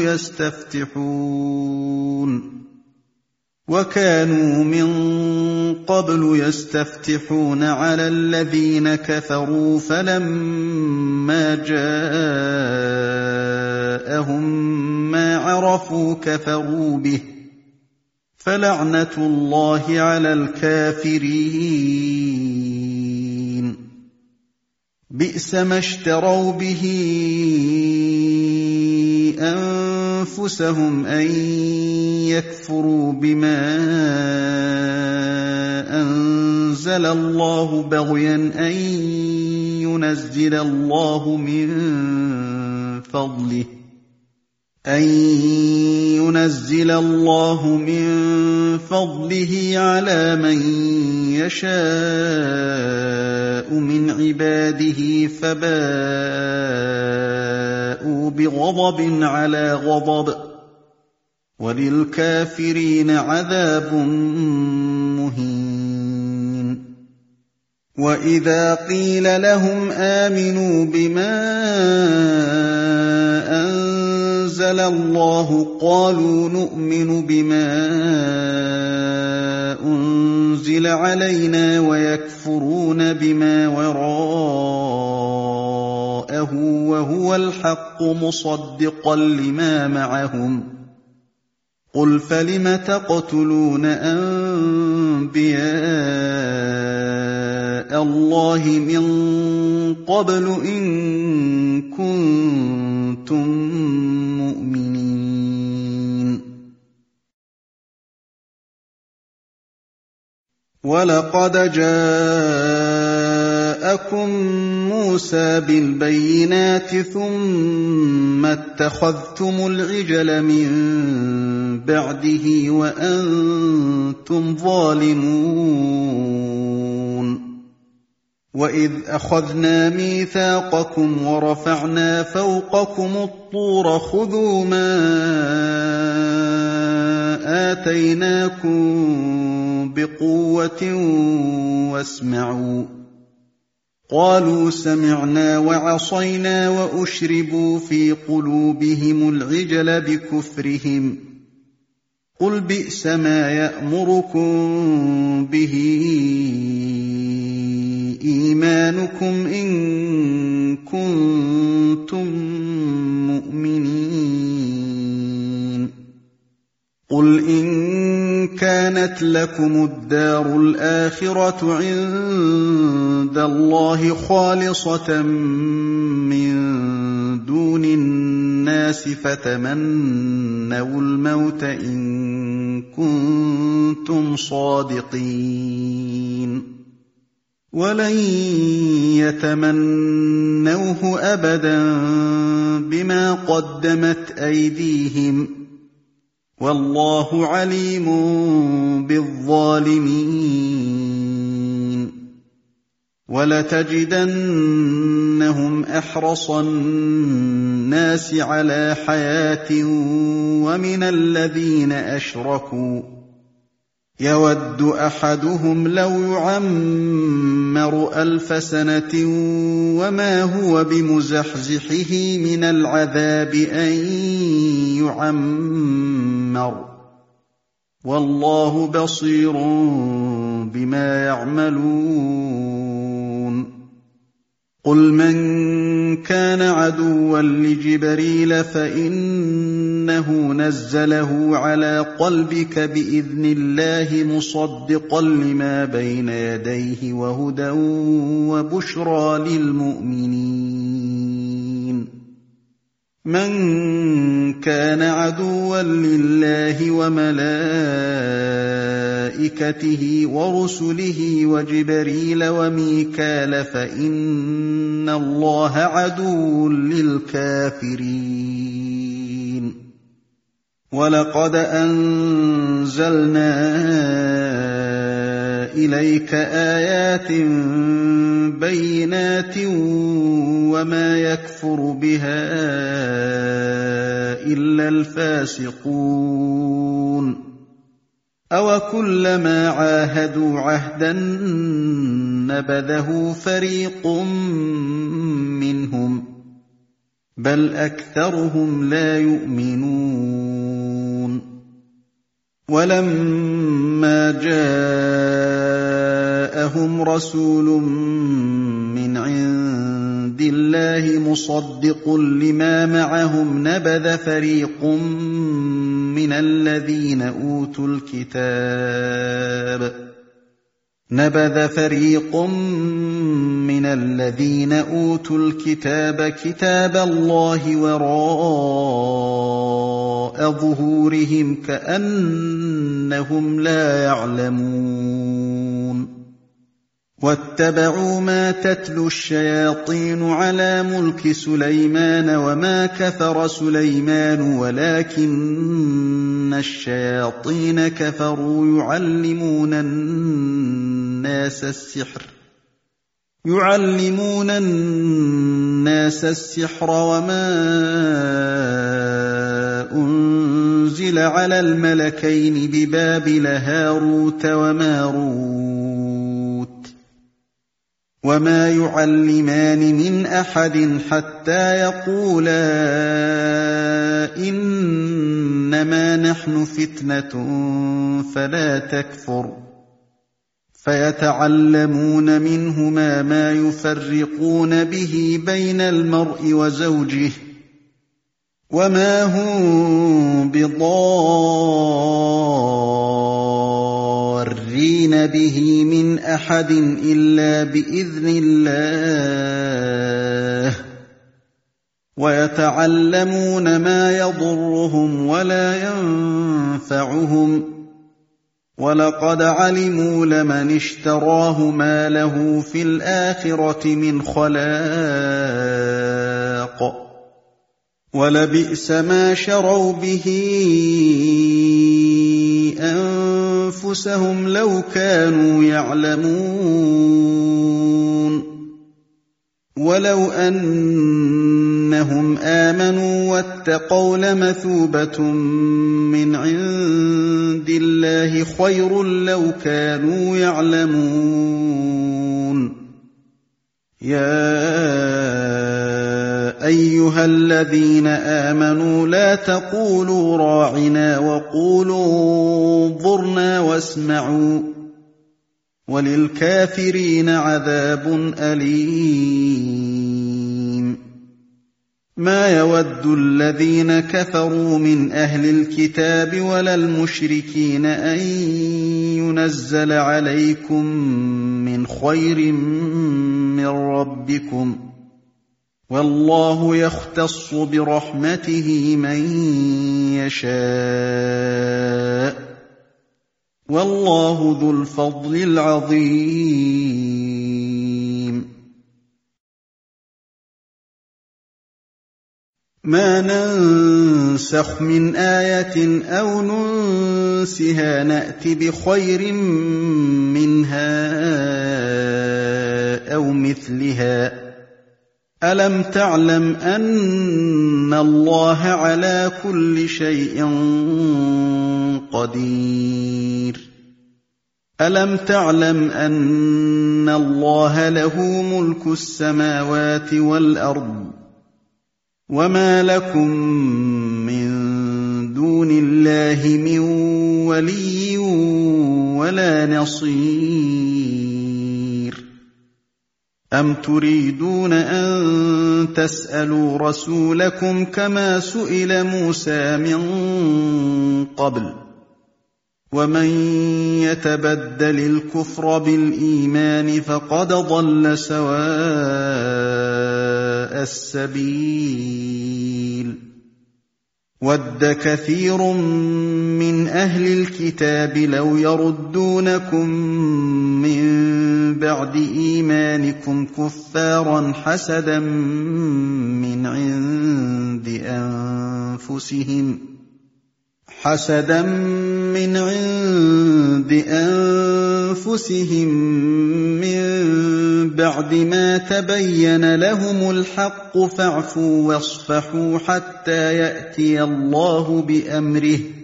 يستفتحون وكانوا من قبل يستفتحون على الذين كفروا فلما جاءهم ما عرفوا كفروا به فلعنة الله على الكافرين بئس ما اشتروا به أنفسهم أن يكفروا بما أنزل الله بغيا أن ينزل الله من فضله أن ينزل الله من فضله على من يشاء من عباده فباءوا بغضب على غضب وللكافرين عذاب مهين وإذا قيل لهم آمنوا بما أنزل الله قالوا نؤمن بما أنزل علينا ويكفرون بما وراءه وهو الحق مصدقا لما معهم قل فلم تقتلون أنبياء الله من قبل إن كنتم مؤمنين ولقد جاءكم موسى بالبينات ثم اتخذتم العجل من بعده وأنتم ظالمون وإذ أخذنا ميثاقكم ورفعنا فوقكم الطور خذوا ما آتيناكم بقوة واسمعوا قالوا سمعنا وعصينا وأشربوا في قلوبهم العجل بكفرهم قل بئس ما يأمركم به إيمانكم إن كنتم مؤمنين كانت لكم الدار الآخرة عند الله خالصة من دون الناس فتمنوا الموت إن كنتم صادقين ولن يتمنوه أبدا بما قدمت أيديهم والله عليم بالظالمين ولتجدنهم أحرص الناس على حياة ومن الذين أشركوا يود أحدهم لو يعمر ألف سنة وما هو بمزحزحه من العذاب أن يعمر والله بصير بما يعملون قل من كان عدوا لجبريل فإنه نزله على قلبك بإذن الله مصدقا لما بين يديه وهدى وبشرى للمؤمنين من كان عدوا لله وملائكته ورسله وجبريل وميكال فإن الله عدو للكافرين ولقد أنزلنا إليك آيات بينات وما يكفر بها إلا الفاسقون أوكلما عاهدوا عهدا نبذه فريق منهم بل أكثرهم لا يؤمنون ولما جاءهم رسول من عند الله مصدق لما معهم نبذ فريق من الذين أوتوا الكتاب نبذ فريق من الذين أوتوا الكتاب كتاب الله وراء ظهورهم كأنهم لا يعلمون واتبعوا ما تتلو الشياطين على ملك سليمان وما كفر سليمان ولكن الشياطين كفروا يعلمون الناس السحر يعلمون الناس السحر وما أنزل على الملكين ببابل هاروت وماروت وما يعلمان من أحد حتى يقولا إنما نحن فتنة فلا تكفر فيتعلمون منهما ما يفرقون به بين المرء وزوجه وما هم بضارين به من أحد إلا بإذن الله ويتعلمون ما يضرهم ولا ينفعهم ولقد علموا لمن اشتراه ما له في الآخرة من خلاق ولبئس ما شروا به أنفسهم لو كانوا يعلمون ولو أنهم آمنوا واتقوا لمثوبة من عند الله خير لو كانوا يعلمون يا أيها الذين آمنوا لا تقولوا راعنا وقولوا انظرنا واسمعوا وللكافرين عذاب أليم مَا يَوَدُّ الَّذِينَ كَفَرُوا مِنْ أَهْلِ الْكِتَابِ وَلَا الْمُشْرِكِينَ أَن يُنَزَّلَ عَلَيْكُم مِّنْ خَيْرٍ مِّن رَّبِّكُمْ ۗ وَاللَّهُ يَخْتَصُّ بِرَحْمَتِهِ مَن يَشَاءُ ۗ وَاللَّهُ ذُو الْفَضْلِ الْعَظِيمِ. مَا نَنسَخْ مِنْ آيَةٍ أَوْ نُنسِهَا نَأْتِ بِخَيْرٍ مِّنْهَا أَوْ مِثْلِهَا ۗ أَلَمْ تَعْلَمْ أَنَّ اللَّهَ عَلَىٰ كُلِّ شَيْءٍ قَدِيرٌ أَلَمْ تَعْلَمْ أَنَّ اللَّهَ لَهُ مُلْكُ السَّمَاوَاتِ وَالْأَرْضِ وَمَا لَكُم مِّن دُونِ اللَّهِ مِن وَلِيٍّ وَلَا نَصِيرٍ أَمْ تُرِيدُونَ أَن تَسْأَلُوا رَسُولَكُمْ كَمَا سُئِلَ مُوسَىٰ مِن قَبْلُ ۗ وَمَن يَتَبَدَّلِ الْكُفْرَ بِالْإِيمَانِ فَقَدْ ضَلَّ سَوَاءَ السَّبِيلِ وَدَّ كَثِيرٌ مِّنْ أَهْلِ الْكِتَابِ لَوْ يَرُدُّونَكُم مِّن بَعْدِ إِيمَانِكُمْ كُفَّارًا حَسَدًا مِّنْ عِندِ أَنفُسِهِمْ حَسَدًا مِّنْ عِندِ أَنفُسِهِم مِّن بَعْدِ مَا تَبَيَّنَ لَهُمُ الْحَقُّ فَاعْفُوا وَاصْفَحُوا حَتَّىٰ يَأْتِيَ اللَّهُ بِأَمْرِهِ ۗ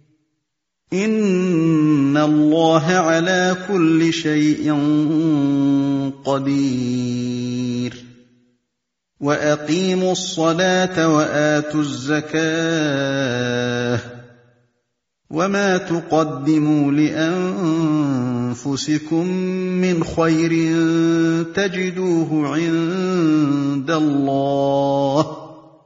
إِنَّ اللَّهَ عَلَىٰ كُلِّ شَيْءٍ قَدِيرٌ وَأَقِيمُوا الصَّلَاةَ وَآتُوا الزَّكَاةَ ۚ وَمَا تُقَدِّمُوا لِأَنفُسِكُم مِّنْ خَيْرٍ تَجِدُوهُ عِندَ اللَّهِ ۗ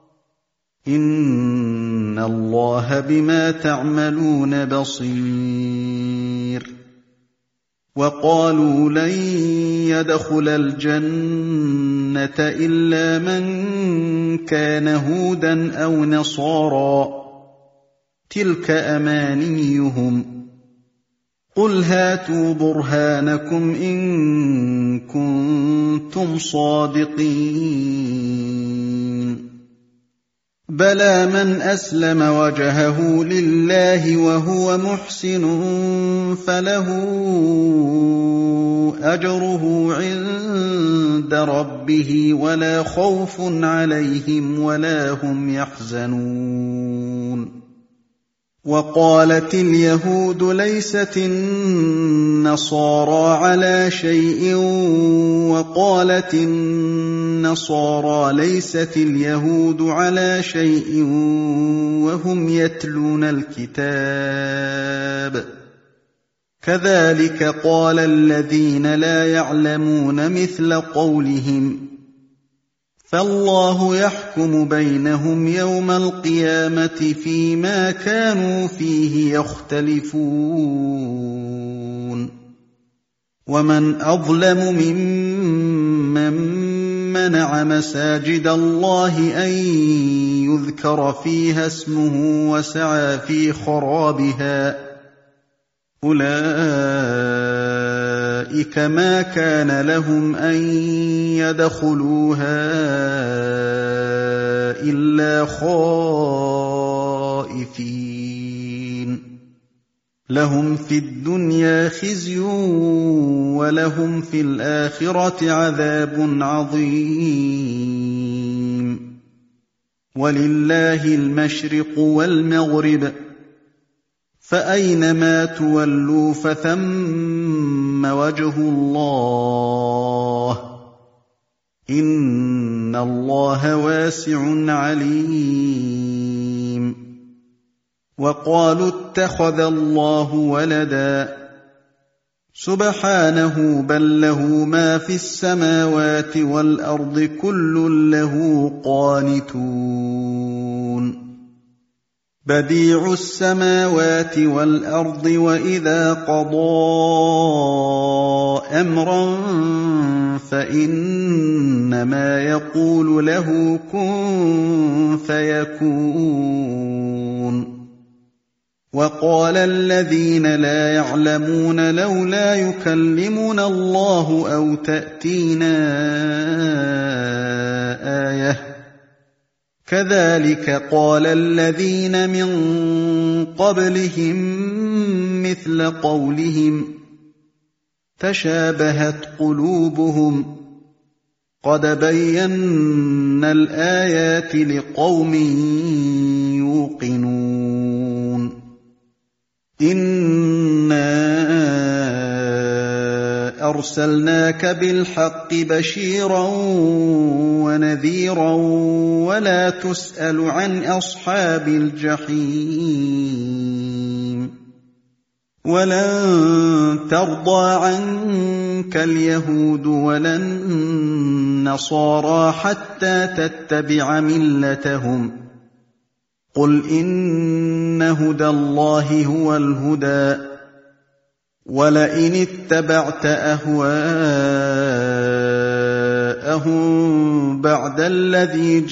إِنَّ اللَّهَ بِمَا تَعْمَلُونَ بَصِيرٌ وَقَالُوا لَن يَدْخُلَ الْجَنَّةَ إِلَّا مَن كَانَ هُودًا أَوْ نَصَارَىٰ ۗ تِلْكَ أَمَانِيُّهُمْ ۗ قُلْ هَاتُوا بُرْهَانَكُمْ إِن كُنتُمْ صَادِقِينَ بَلَىٰ مَنْ أَسْلَمَ وَجْهَهُ لِلَّهِ وَهُوَ مُحْسِنٌ فَلَهُ أَجْرُهُ عِندَ رَبِّهِ وَلَا خَوْفٌ عَلَيْهِمْ وَلَا هُمْ يَحْزَنُونَ وَقَالَتِ الْيَهُودُ لَيْسَتِ النَّصَارَىٰ عَلَىٰ شَيْءٍ وَقَالَتِ النَّصَارَىٰ لَيْسَتِ الْيَهُودُ عَلَىٰ شَيْءٍ وَهُمْ يَتْلُونَ الْكِتَابَ ۗ كَذَٰلِكَ قَالَ الَّذِينَ لَا يَعْلَمُونَ مِثْلَ قَوْلِهِمْ ۚ فَاللَّهُ يَحْكُمُ بَيْنَهُمْ يَوْمَ الْقِيَامَةِ فِيمَا كَانُوا فِيهِ يَخْتَلِفُونَ وَمَنْ أَظْلَمُ مِمَّن مَّنَعَ مَسَاجِدَ اللَّهِ أَن يُذْكَرَ فِيهَا اسْمُهُ وَسَعَىٰ فِي خَرَابِهَا ۚ أُولَٰئِكَ مَا كَانَ لَهُمْ أَن يَدْخُلُوهَا إِلَّا خَائِفِينَ لَهُمْ فِي الدُّنْيَا خِزْيٌ وَلَهُمْ فِي الْآخِرَةِ عَذَابٌ عَظِيمٌ وَلِلَّهِ الْمَشْرِقُ وَالْمَغْرِبُ ۚ فَأَيْنَمَا تُوَلُّوا فَثَمَّ وَجْهُ اللَّهِ ۚ إِنَّ اللَّهَ وَاسِعٌ عَلِيمٌ وَقَالُوا اتَّخَذَ اللَّهُ وَلَدًا سبحانه بل له ما في السماوات والأرض كل له قانتون بديع السماوات والأرض وإذا قضى أمرا فإنما يقول له كن فيكون وقال الذين لا يعلمون لولا يكلمنا الله أو تأتينا آية كذلك قال الذين من قبلهم مثل قولهم تشابهت قلوبهم قد بينا الآيات لقوم يوقنون إنا أرسلناك بالحق بشيرا ونذيرا ولا تسأل عن أصحاب الجحيم ولن ترضى عنك اليهود ولا النصارى حتى تتبع ملتهم قل إن هدى الله هو الهدى ولئن اتبعت أهواءهم بعد الذي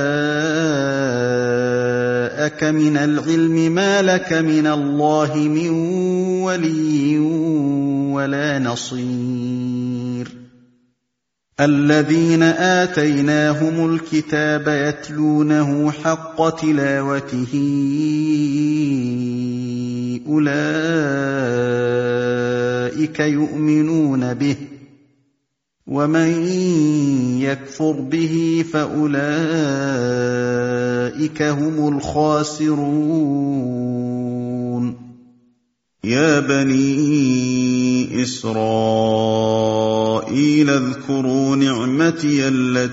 جاءك من العلم ما لك من الله من ولي ولا نصير الذين آتيناهم الكتاب يتلونه حق تلاوته أولئك يؤمنون به ومن يكفر به فأولئك هم الخاسرون يا بني إسرائيل اذكروا نعمتي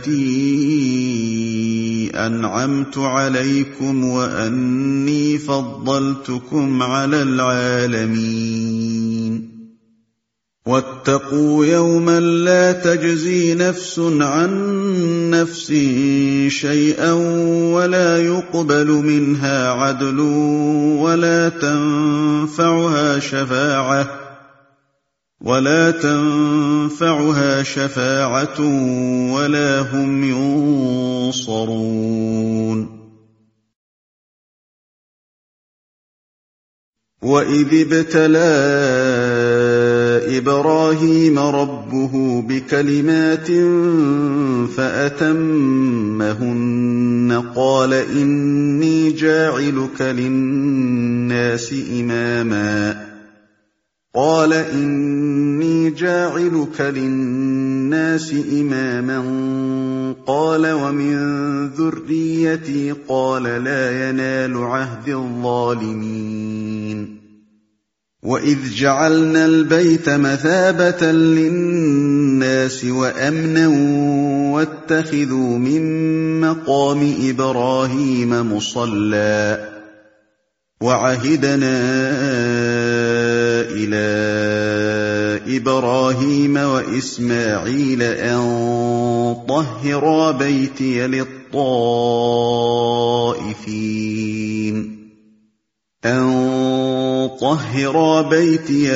التي أنعمت عليكم وأني فضلتكم على العالمين واتقوا يوما لا تجزي نفس عن نفس شيئا ولا يقبل منها عدل ولا تنفعها شفاعة ولا تنفعها شفاعة ولا هم ينصرون وإذ ابتلى إبراهيم ربه بكلمات فأتمهن قال إني جاعلك للناس إماما قال إني جاعلك للناس إماما قال ومن ذريتي قال لا ينال عهد الظالمين وإذ جعلنا البيت مثابة للناس وأمنا واتخذوا من مقام إبراهيم مصلى وعهدنا إلى إبراهيم وإسماعيل أن طهرا بيتي للطائفين أن طهرا بيتي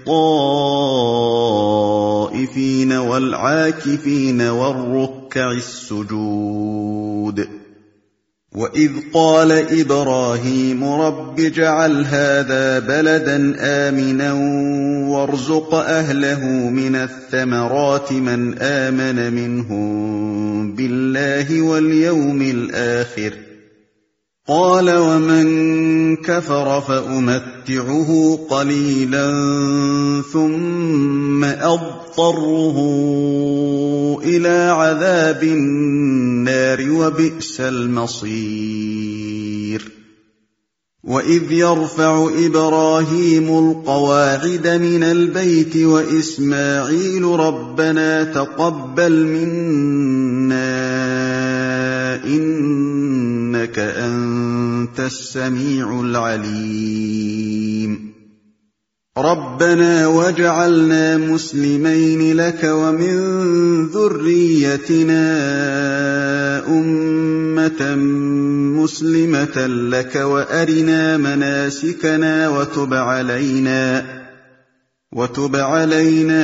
للطائفين والعاكفين والركع السجود وإذ قال إبراهيم رب اجعل هذا بلدا آمنا وارزق أهله من الثمرات من آمن منهم بالله واليوم الآخر قال ومن كفر فأمتعه قليلا ثم أضطره إلى عذاب النار وبئس المصير وإذ يرفع إبراهيم القواعد من البيت وإسماعيل ربنا تقبل منا إنك أنت السميع العليم رَبَّنَا وَاجْعَلْنَا مُسْلِمَيْنِ لَكَ وَمِن ذُرِّيَّتِنَا أُمَّةً مُّسْلِمَةً لَّكَ وَأَرِنَا مَنَاسِكَنَا وَتُبْ عَلَيْنَا وَتُبْ عَلَيْنَا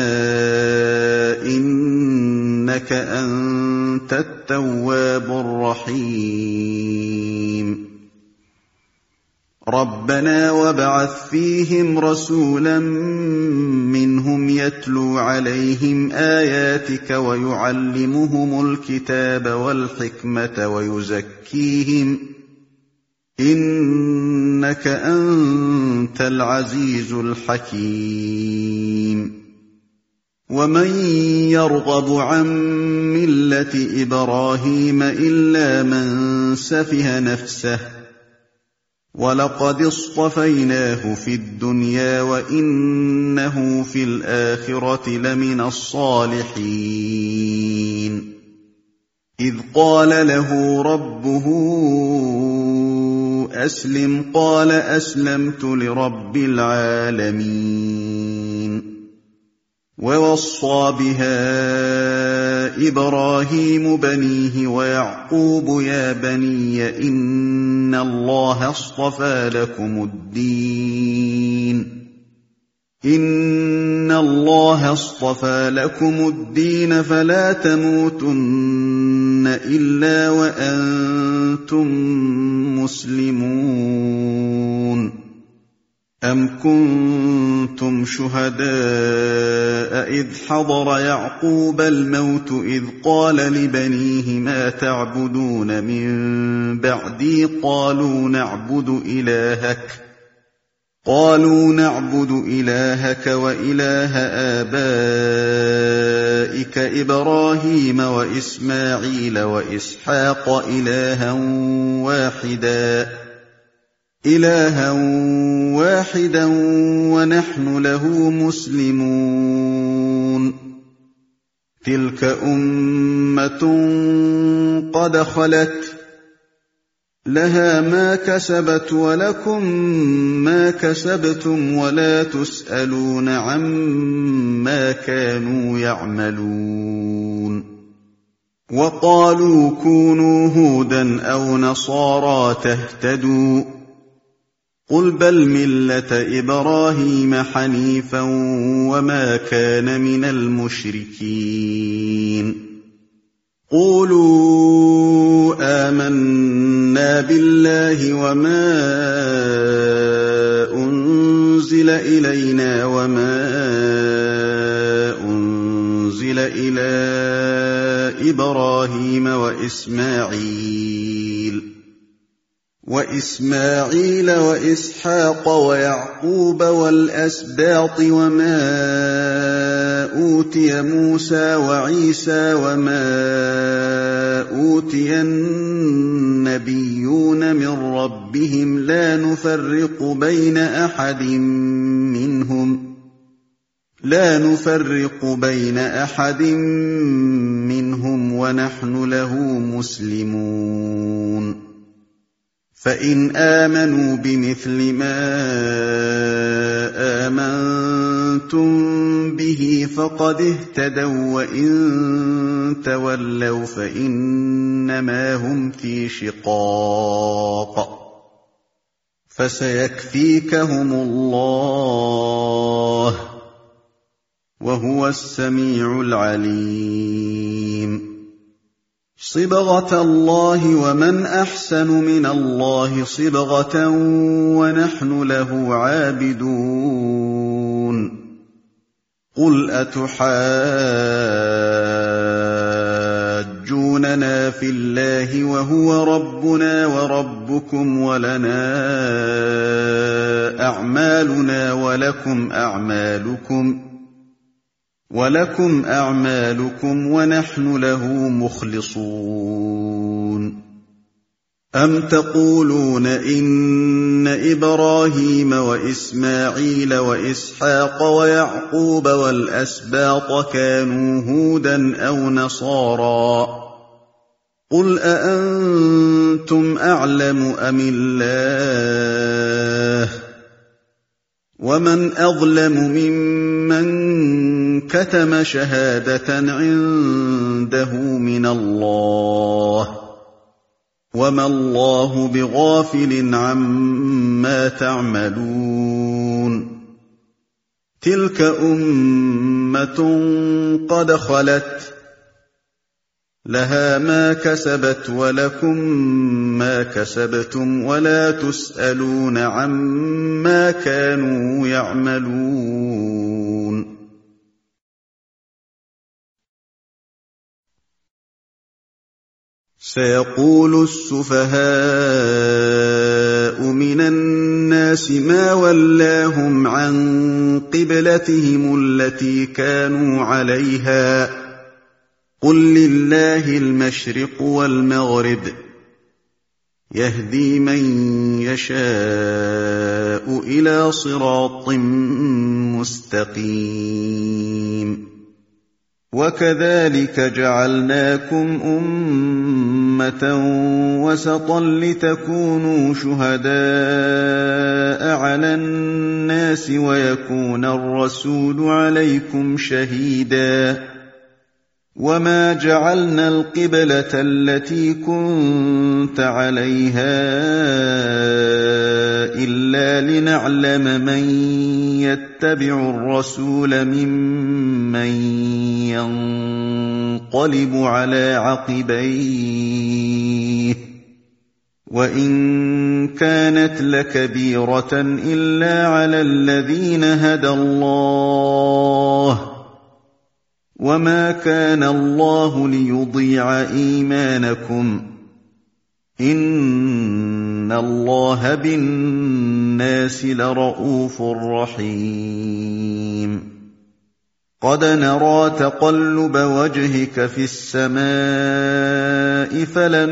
إِنَّكَ أَنتَ التَّوَّابُ الرَّحِيمُ رَبَّنَا وَابْعَثْ فِيهِمْ رَسُولًا مِّنْهُمْ يَتْلُو عَلَيْهِمْ آيَاتِكَ وَيُعَلِّمُهُمُ الْكِتَابَ وَالْحِكْمَةَ وَيُزَكِّيهِمْ إِنَّكَ أَنتَ الْعَزِيزُ الْحَكِيمُ وَمَن يَرْغَبُ عَن مِّلَّةِ إِبْرَاهِيمَ إِلَّا مَن سَفِهَ نَفْسَهُ وَلَقَدِ اصْطَفَيْنَاهُ فِي الدُّنْيَا وَإِنَّهُ فِي الْآخِرَةِ لَمِنَ الصَّالِحِينَ إِذْ قَالَ لَهُ رَبُّهُ أَسْلِمْ قَالَ أَسْلَمْتُ لِرَبِّ الْعَالَمِينَ وَوَصَّىٰ بِهَا إِبْرَاهِيمُ بَنِيهِ وَيَعْقُوبُ يَا بَنِيَّ إِنَّ اللَّهَ اصْطَفَىٰ لَكُمُ الدِّينَ إِنَّ اللَّهَ اصْطَفَىٰ لَكُمُ الدِّينَ فَلَا تَمُوتُنَّ إِلَّا وَأَنتُم مُّسْلِمُونَ أَمْ كُنتُمْ شُهَدَاءَ إِذْ حَضَرَ يَعْقُوبَ الْمَوْتُ إِذْ قَالَ لِبَنِيهِ مَا تَعْبُدُونَ مِن بَعْدِي قَالُوا نَعْبُدُ إِلَٰهَكَ قَالُوا نَعْبُدُ إِلَٰهَكَ وَإِلَٰهَ آبَائِكَ إِبْرَاهِيمَ وَإِسْمَاعِيلَ وَإِسْحَاقَ إِلَٰهًا وَاحِدًا إِلَٰهًا وَاحِدًا وَنَحْنُ لَهُ مُسْلِمُونَ تِلْكَ أُمَّةٌ قَدْ خَلَتْ لَهَا مَا كَسَبَتْ وَلَكُم مَّا كَسَبْتُمْ وَلَا تُسْأَلُونَ عَمَّا كَانُوا يَعْمَلُونَ وَقَالُوا كُونُوا هُودًا أَوْ نَصَارَىٰ تَهْتَدُوا قُلْ بَلْ مِلَّةَ إِبْرَاهِيمَ حَنِيفًا وَمَا كَانَ مِنَ الْمُشْرِكِينَ قُولُوا آمَنَّا بِاللَّهِ وَمَا أُنزِلَ إِلَيْنَا وَمَا أُنزِلَ إِلَىٰ إِبْرَاهِيمَ وَإِسْمَاعِيلَ وَإِسْمَاعِيلَ وَإِسْحَاقَ وَيَعْقُوبَ وَالْأَسْبَاطِ وَمَا أُوتِيَ مُوسَىٰ وَعِيسَىٰ وَمَا أُوتِيَ النَّبِيُّونَ مِن رَّبِّهِمْ لَا نُفَرِّقُ بَيْنَ أَحَدٍ مِّنْهُمْ لَا نُفَرِّقُ بَيْنَ أَحَدٍ مِّنْهُمْ وَنَحْنُ لَهُ مُسْلِمُونَ فَإِنْ آمَنُوا بِمِثْلِ مَا آمَنتُم بِهِ فَقَدِ اهْتَدَوا وَّإِن تَوَلَّوْا فَإِنَّمَا هُمْ فِي شِقَاقٍ فَسَيَكْفِيكَهُمُ اللَّهُ وَهُوَ السَّمِيعُ الْعَلِيمُ صِبْغَةَ اللَّهِ وَمَنْ أَحْسَنُ مِنَ اللَّهِ صِبْغَةً وَنَحْنُ لَهُ عَابِدُونَ قُلْ أَتُحَاجُّونَنَا فِي اللَّهِ وَهُوَ رَبُّنَا وَرَبُّكُمْ وَلَنَا أَعْمَالُنَا وَلَكُمْ أَعْمَالُكُمْ وَلَكُمْ أَعْمَالُكُمْ وَنَحْنُ لَهُ مُخْلِصُونَ أَمْ تَقُولُونَ إِنَّ إِبْرَاهِيمَ وَإِسْمَاعِيلَ وَإِسْحَاقَ وَيَعْقُوبَ وَالْأَسْبَاطَ كَانُوا هُودًا أَوْ نَصَارَىٰ قُلْ أَأَنتُمْ أَعْلَمُ أَمِ اللَّهُ ومن أظلم ممن كتم شهادة عنده من الله وما الله بغافل عما تعملون تلك أمة قد خلت لها ما كسبت ولكم ما كسبتم ولا تسألون عما كانوا يعملون سيقول السفهاء من الناس ما ولاهم عن قبلتهم التي كانوا عليها قل لله المشرق والمغرب يهدي من يشاء إلى صراط مستقيم وكذلك جعلناكم أمة وسطا لتكونوا شهداء على الناس ويكون الرسول عليكم شهيدا وما جعلنا القبلة التي كنت عليها إلا لنعلم من يتبع الرسول ممن ينقلب على عقبيه وإن كانت لكبيرة إلا على الذين هدى الله وما كان الله ليضيع إيمانكم إن الله بالناس لرءوف رحيم قد نرى تقلب وجهك في السماء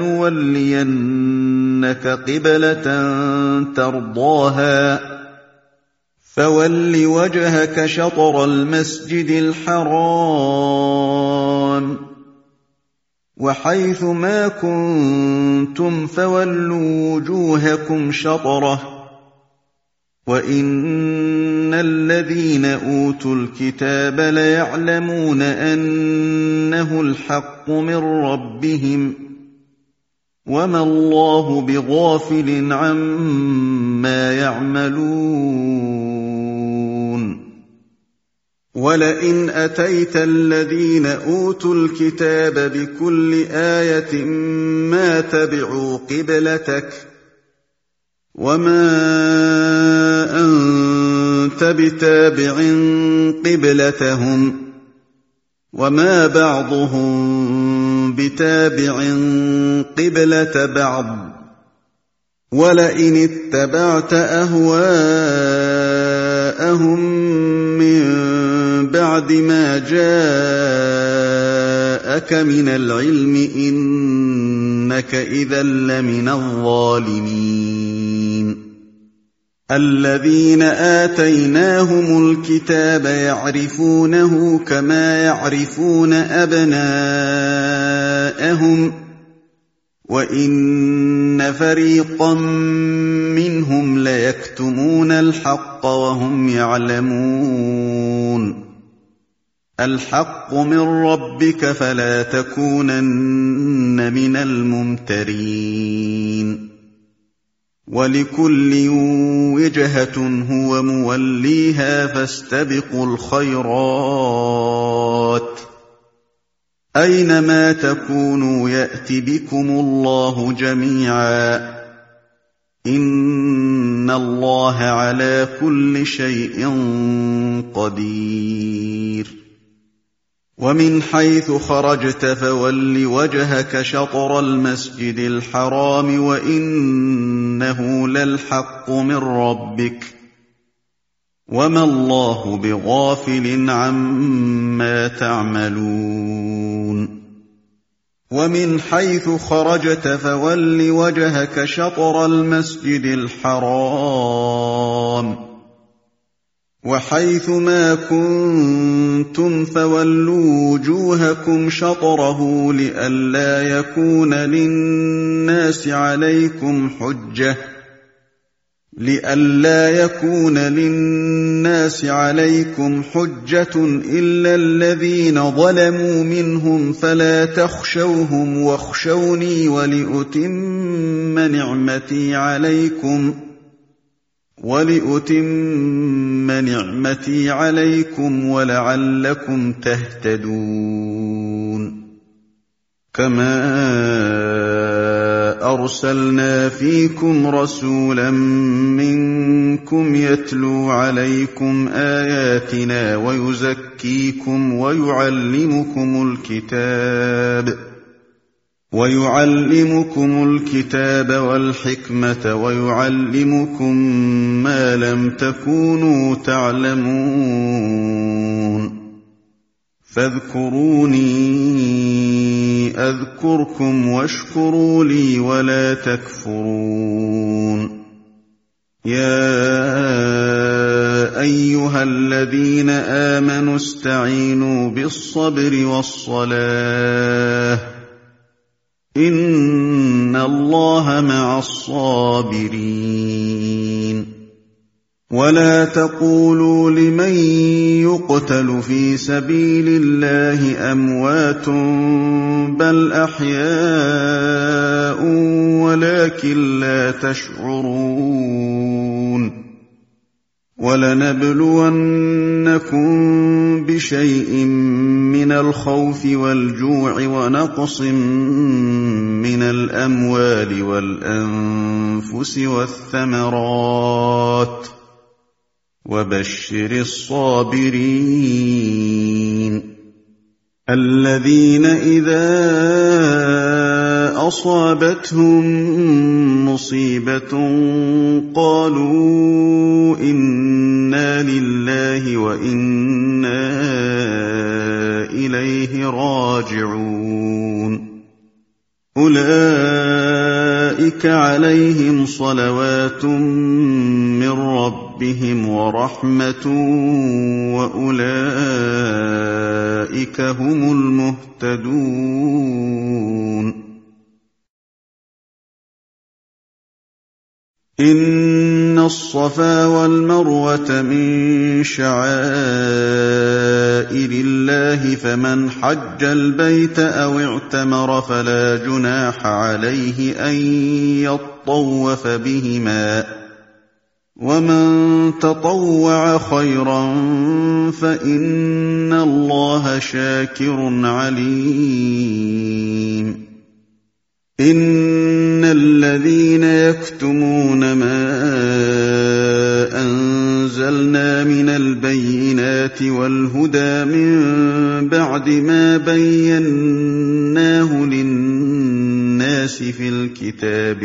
فلنولينك قبلة ترضاها فول وجهك شطر المسجد الحرام وحيث ما كنتم فولوا وجوهكم شطره وإن الذين أوتوا الكتاب ليعلمون أنه الحق من ربهم وما الله بغافل عما يعملون ولئن أتيت الذين أوتوا الكتاب بكل آية ما تبعوا قبلتك وما أنت بتابع قبلتهم وما بعضهم بتابع قبلة بعض ولئن اتبعت أهواءهم من بعد ما جاءك من العلم إنك إذا لمن الظالمين الذين آتيناهم الكتاب يعرفونه كما يعرفون أبناءهم وإن فريقا منهم ليكتمون الحق وهم يعلمون الحق من ربك فلا تكونن من الممترين ولكل وجهة هو موليها فاستبقوا الخيرات أينما تكونوا يأت بكم الله جميعا إن الله على كل شيء قدير ومن حيث خرجت فول وجهك شطر المسجد الحرام وإنه للحق من ربك وما الله بغافل عما تعملون ومن حيث خرجت فول وجهك شطر المسجد الحرام وحيث ما كنتم فولوا وجوهكم شطره لئلا يكون للناس عليكم حجة لئلا يكون للناس عليكم حجة إلا الذين ظلموا منهم فلا تخشوهم واخشوني ولأتم نعمتي عليكم ولأتم نعمتي عليكم ولعلكم تهتدون كما أرسلنا فيكم رسولا منكم يتلو عليكم آياتنا ويزكيكم ويعلمكم الكتاب ويعلمكم الكتاب والحكمة ويعلمكم ما لم تكونوا تعلمون فاذكروني أذكركم واشكروا لي ولا تكفرون يا أيها الذين آمنوا استعينوا بالصبر والصلاة إن الله مع الصابرين ولا تقولوا لمن يقتل في سبيل الله أموات بل أحياء ولكن لا تشعرون ولنبلونكم بشيء من الخوف والجوع ونقص من الأموال والأنفس والثمرات وبشر الصابرين الذين إذا أصابتهم مصيبة قالوا إنا لله وإنا إليه راجعون أولئك عليهم صلوات من ربهم ورحمة وأولئك هم المهتدون إن الصفا والمروة من شعائر الله فمن حج البيت أو اعتمر فلا جناح عليه أن يطوف بهما ومن تطوع خيرا فإن الله شاكر عليم إن الذين يكتمون ما أنزلنا من البينات والهدى من بعد ما بيناه للناس في الكتاب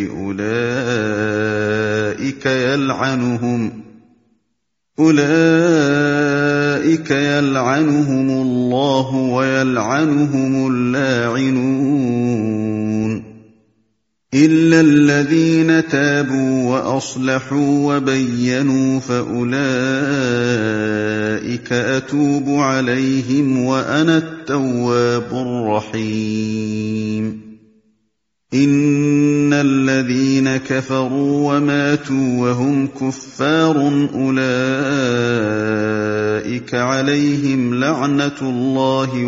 أولئك يلعنهم أولئك يلعنهم الله ويلعنهم اللاعنون إلا الذين تابوا وأصلحوا وبينوا فأولئك أتوب عليهم وأنا التواب الرحيم إن الذين كفروا وماتوا وهم كفار أولئك عليهم لعنة الله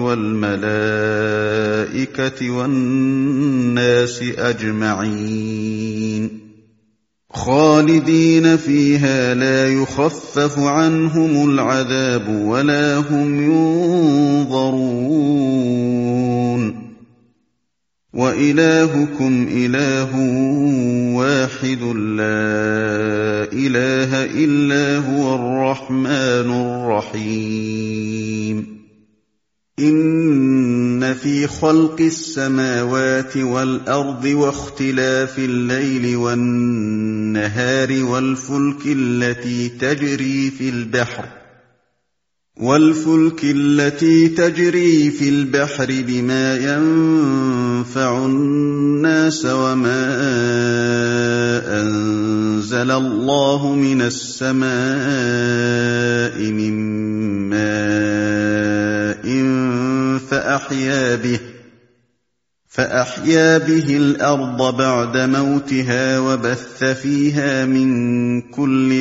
والملائكة والناس أجمعين خالدين فيها لا يخفف عنهم العذاب ولا هم ينظرون وإلهكم إله واحد لا إله إلا هو الرحمن الرحيم إن في خلق السماوات والأرض واختلاف الليل والنهار والفلك التي تجري في البحر والفلك التي تجري في البحر بما ينفع الناس وما أنزل الله من السماء من ماء فأحيا به فأحيا به الأرض بعد موتها وبث فيها من كل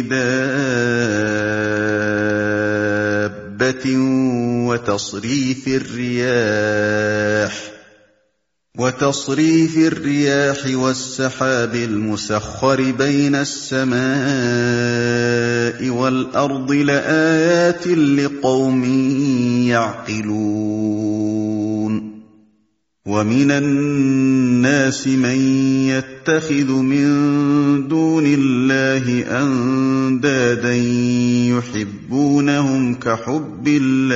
دابة وتصريف الرياح وتصريف الرياح والسحاب المسخر بين السماء والأرض لآيات لقوم يعقلون ومن الناس من يتخذ من دون الله أندادا يحبونهم كحب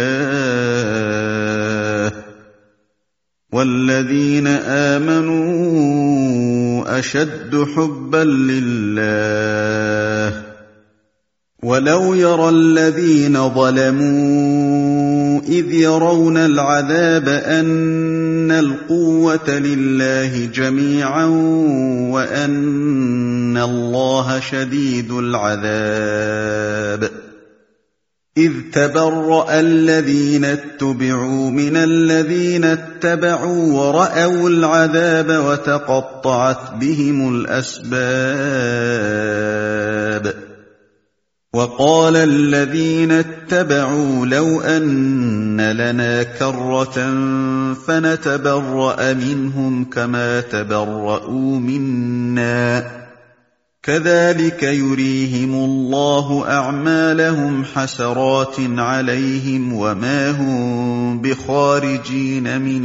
الله والذين آمنوا أشد حبا لله ولو يرى الذين ظلموا إذ يرون العذاب أن القوة لله جميعا وأن الله شديد العذاب إذ تبرأ الذين اتبعوا من الذين اتبعوا ورأوا العذاب وتقطعت بهم الأسباب وقال الذين اتبعوا لو أن لنا كرة فنتبرأ منهم كما تبرؤوا منا كذلك يريهم الله أعمالهم حسرات عليهم وما هم بخارجين من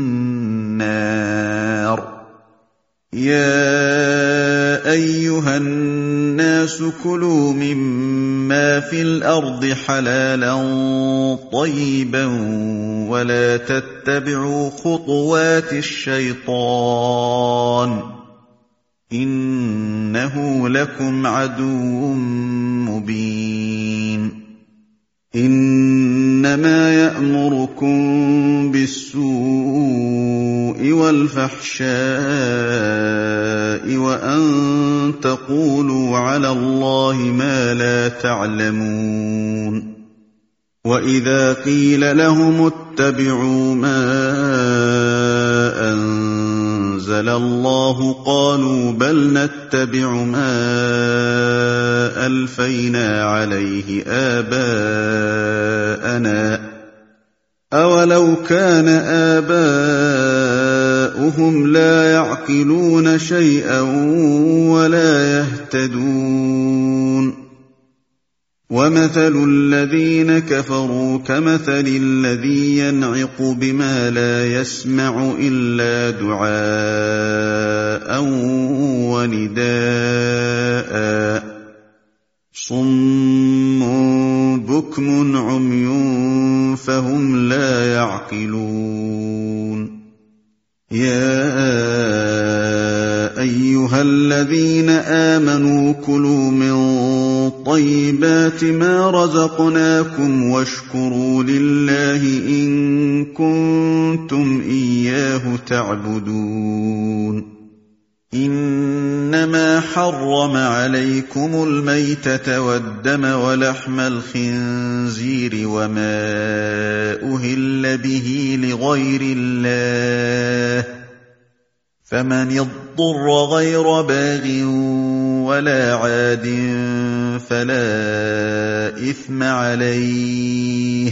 النار يا أيها الناس كلوا مما في الأرض حلالا طيبا ولا تتبعوا خطوات الشيطان إنه لكم عدو مبين إنما يأمركم بالسوء والفحشاء وأن تقولوا على الله ما لا تعلمون وإذا قيل لهم اتبعوا ما أنزل الله قالوا بل نتبع ما ألفينا عليه آباءنا أولو كان آباؤهم لا يعقلون شيئا ولا يهتدون ومثل الذين كفروا كمثل الذي ينعق بما لا يسمع إلا دعاء ونداء صم بكم عمي فهم لا يعقلون يا أيها الذين آمنوا كلوا من طيبات ما رزقناكم واشكروا لله إن كنتم إياه تعبدون إنما حرم عليكم الميتة والدم ولحم الخنزير وما أهل به لغير الله فمن اضطر غير باغ ولا عاد فلا إثم عليه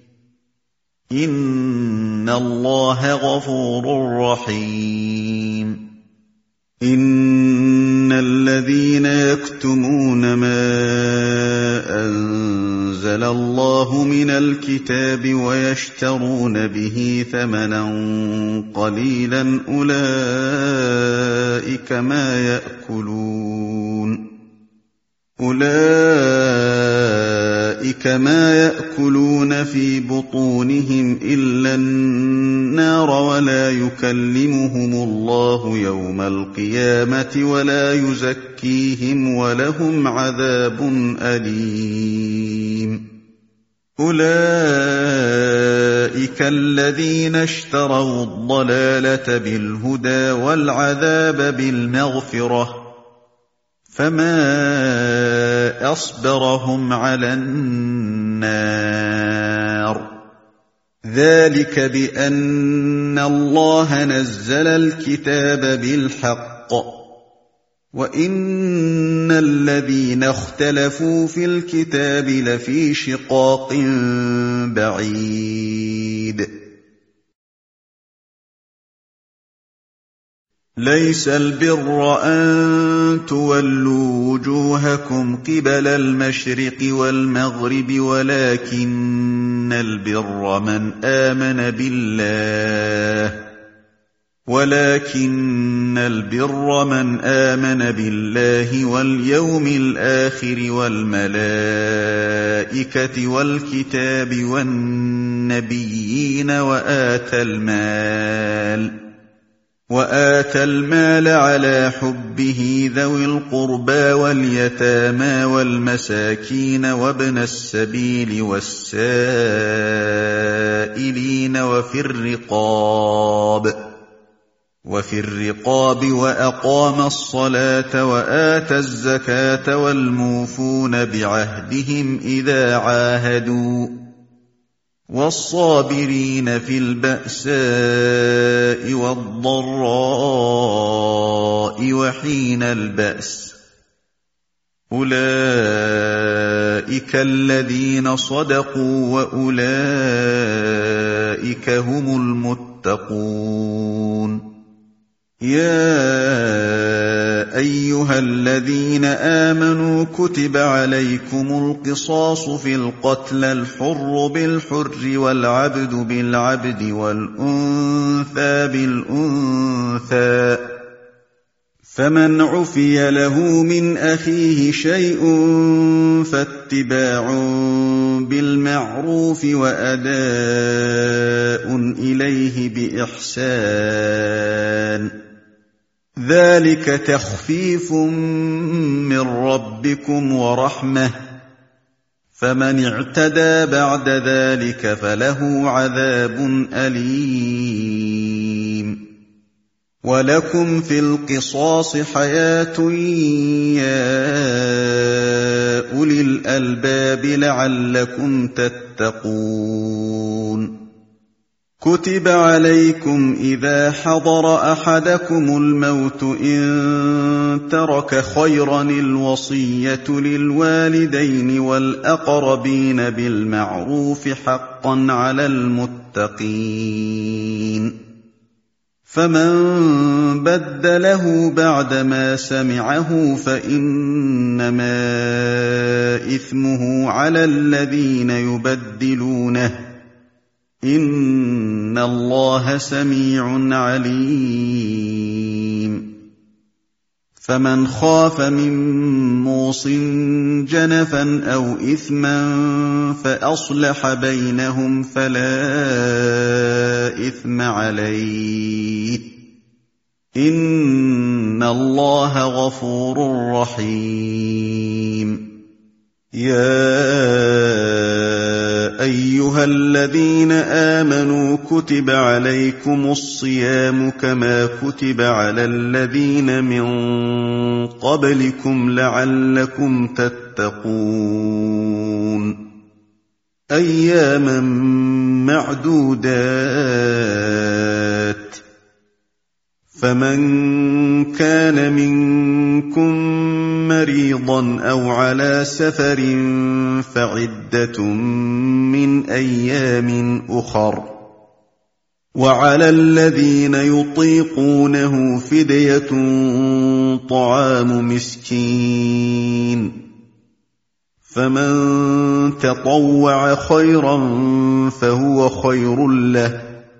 إن الله غفور رحيم إن الذين يكتمون ما أنزل الله من الكتاب ويشترون به ثمنا قليلا أولئك ما يأكلون أولئك ما يأكلون في بطونهم إلا النار ولا يكلمهم الله يوم القيامة ولا يزكيهم ولهم عذاب أليم أولئك الذين اشتروا الضلالة بالهدى والعذاب بالمغفرة فما أصبرهم على النار ذلك بأن الله نزل الكتاب بالحق وإن الذين اختلفوا في الكتاب لفي شقاق بعيد ليس البر أن تولوا وجوهكم قبل المشرق والمغرب ولكن البر من آمن بالله ولكن البر من آمن بالله واليوم الآخر والملائكة والكتاب والنبيين وآتى المال وآتى المال على حبه ذوي القربى واليتامى والمساكين وابن السبيل والسائلين وفي الرقاب وفي الرقاب وأقام الصلاة وآتى الزكاة والموفون بعهدهم إذا عاهدوا والصابرين في البأساء والضراء وحين البأس أولئك الذين صدقوا وأولئك هم المتقون يا أيها الذين آمنوا كتب عليكم القصاص في القتلى الحر بالحر والعبد بالعبد والأنثى بالأنثى فمن عفي له من أخيه شيء فاتباع بالمعروف وأداء إليه بإحسان ذلك تخفيف من ربكم ورحمة فمن اعتدى بعد ذلك فله عذاب أليم ولكم في القصاص حياة يا أولي الألباب لعلكم تتقون كتب عليكم إذا حضر أحدكم الموت إن ترك خيرا الوصية للوالدين والأقربين بالمعروف حقا على المتقين فمن بدله بعدما سمعه فإنما إثمه على الذين يبدلونه إن الله سميع عليم فمن خاف من موص جنفا أو إثما فأصلح بينهم فلا إثم عليه إن الله غفور رحيم يا أيها الذين آمنوا كتب عليكم الصيام كما كتب على الذين من قبلكم لعلكم تتقون أياما معدودات فمن كان منكم مريضا أو على سفر فعدة من أيام أخر وعلى الذين يطيقونه فدية طعام مسكين فمن تطوع خيرا فهو خير له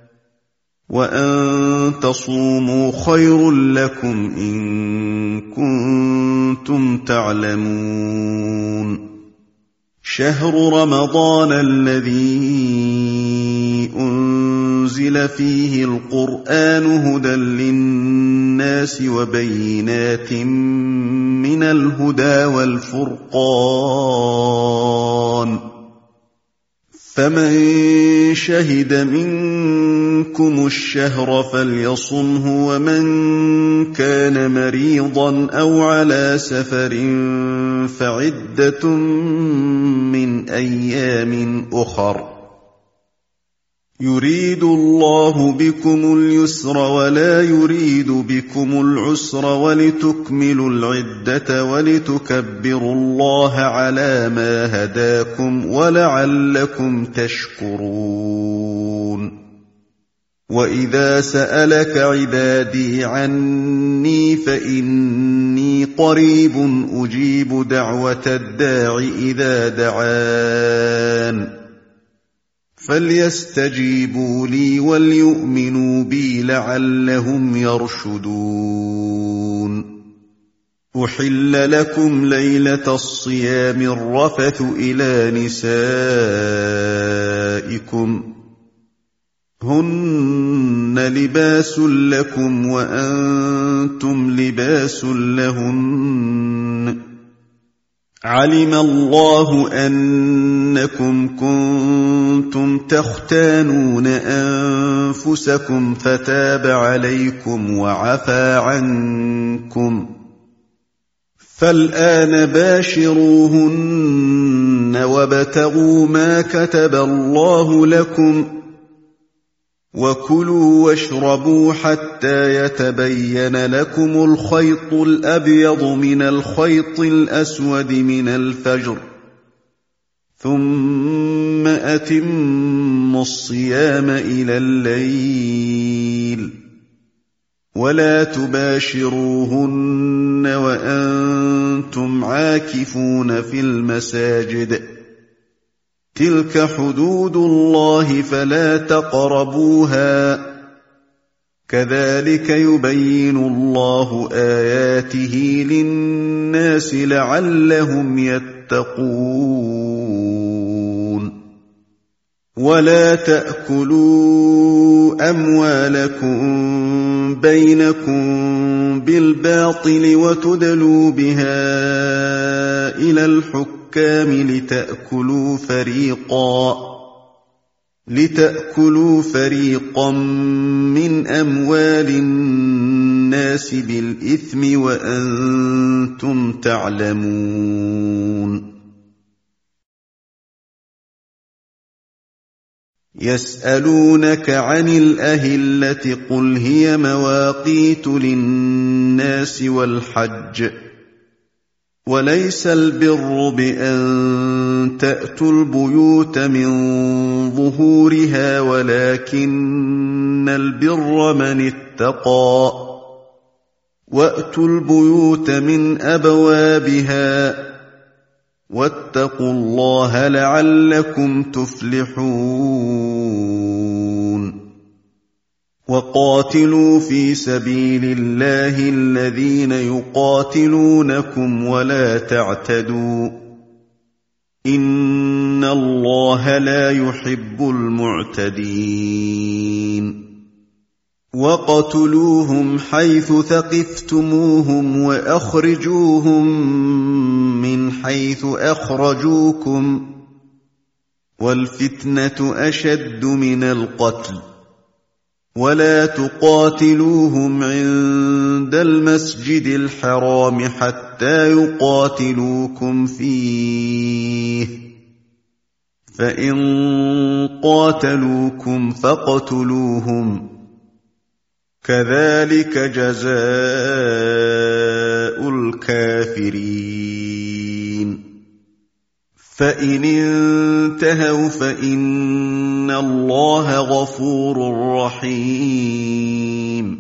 وأن تصوموا خير لكم إن كنتم تعلمون شهر رمضان الذي أنزل فيه القرآن هدى للناس وبينات من الهدى والفرقان فمن شهد منكم الشهر فليصمه ومن كان مريضا أو على سفر فعدة من أيام أخر يريد الله بكم اليسر ولا يريد بكم العسر ولتكملوا العدة ولتكبروا الله على ما هداكم ولعلكم تشكرون وإذا سألك عبادي عني فإني قريب أجيب دعوة الداع إذا دعان فليستجيبوا لي وليؤمنوا بي لعلهم يرشدون أحل لكم ليلة الصيام الرفث إلى نسائكم هن لباس لكم وأنتم لباس لهن علم الله أنكم كنتم تختانون أنفسكم فتاب عليكم وعفى عنكم فالآن باشروهن وابتغوا ما كتب الله لكم وكلوا واشربوا حتى يتبين لكم الخيط الأبيض من الخيط الأسود من الفجر ثم أتموا الصيام إلى الليل ولا تباشروهن وأنتم عاكفون في المساجد تلك حدود الله فلا تقربوها كذلك يبين الله آياته للناس لعلهم يتقون ولا تأكلوا أموالكم بينكم بالباطل وتدلوا بها إلى الحكام لتأكلوا فريقا لتأكلوا فريقا من أموال الناس بالإثم وأنتم تعلمون يسألونك عن الأهلة قل هي مواقيت للناس والحج وليس البر بأن تأتوا البيوت من ظهورها ولكن البر من اتقى وأتوا البيوت من أبوابها واتقوا الله لعلكم تفلحون وقاتلوا في سبيل الله الذين يقاتلونكم ولا تعتدوا إن الله لا يحب المعتدين وقتلوهم حيث ثقفتموهم وأخرجوهم من حيث أخرجوكم والفتنة أشد من القتل ولا تقاتلوهم عند المسجد الحرام حتى يقاتلوكم فيه فإن قاتلوكم فاقتلوهم كذلك جزاء الكافرين فإن انتهوا فإن الله غفور رحيم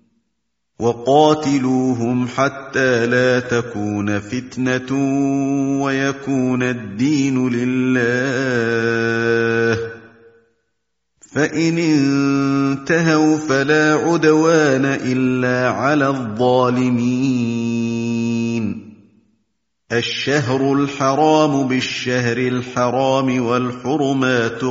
وقاتلوهم حتى لا تكون فتنة ويكون الدين لله فإن انتهوا فلا عدوان إلا على الظالمين الشهر الحرام بالشهر الحرام والحرمات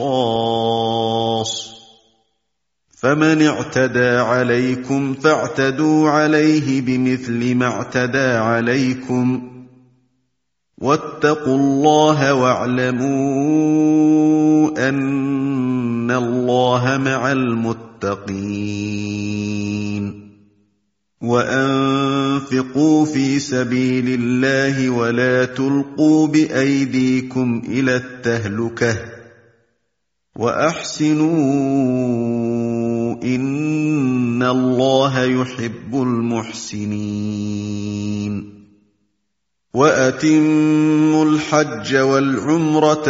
قصاص فمن اعتدى عليكم فاعتدوا عليه بمثل ما اعتدى عليكم واتقوا الله واعلموا أن الله مع المتقين وأنفقوا في سبيل الله ولا تلقوا بأيديكم إلى التهلكة وأحسنوا إن الله يحب المحسنين وأتموا الحج والعمرة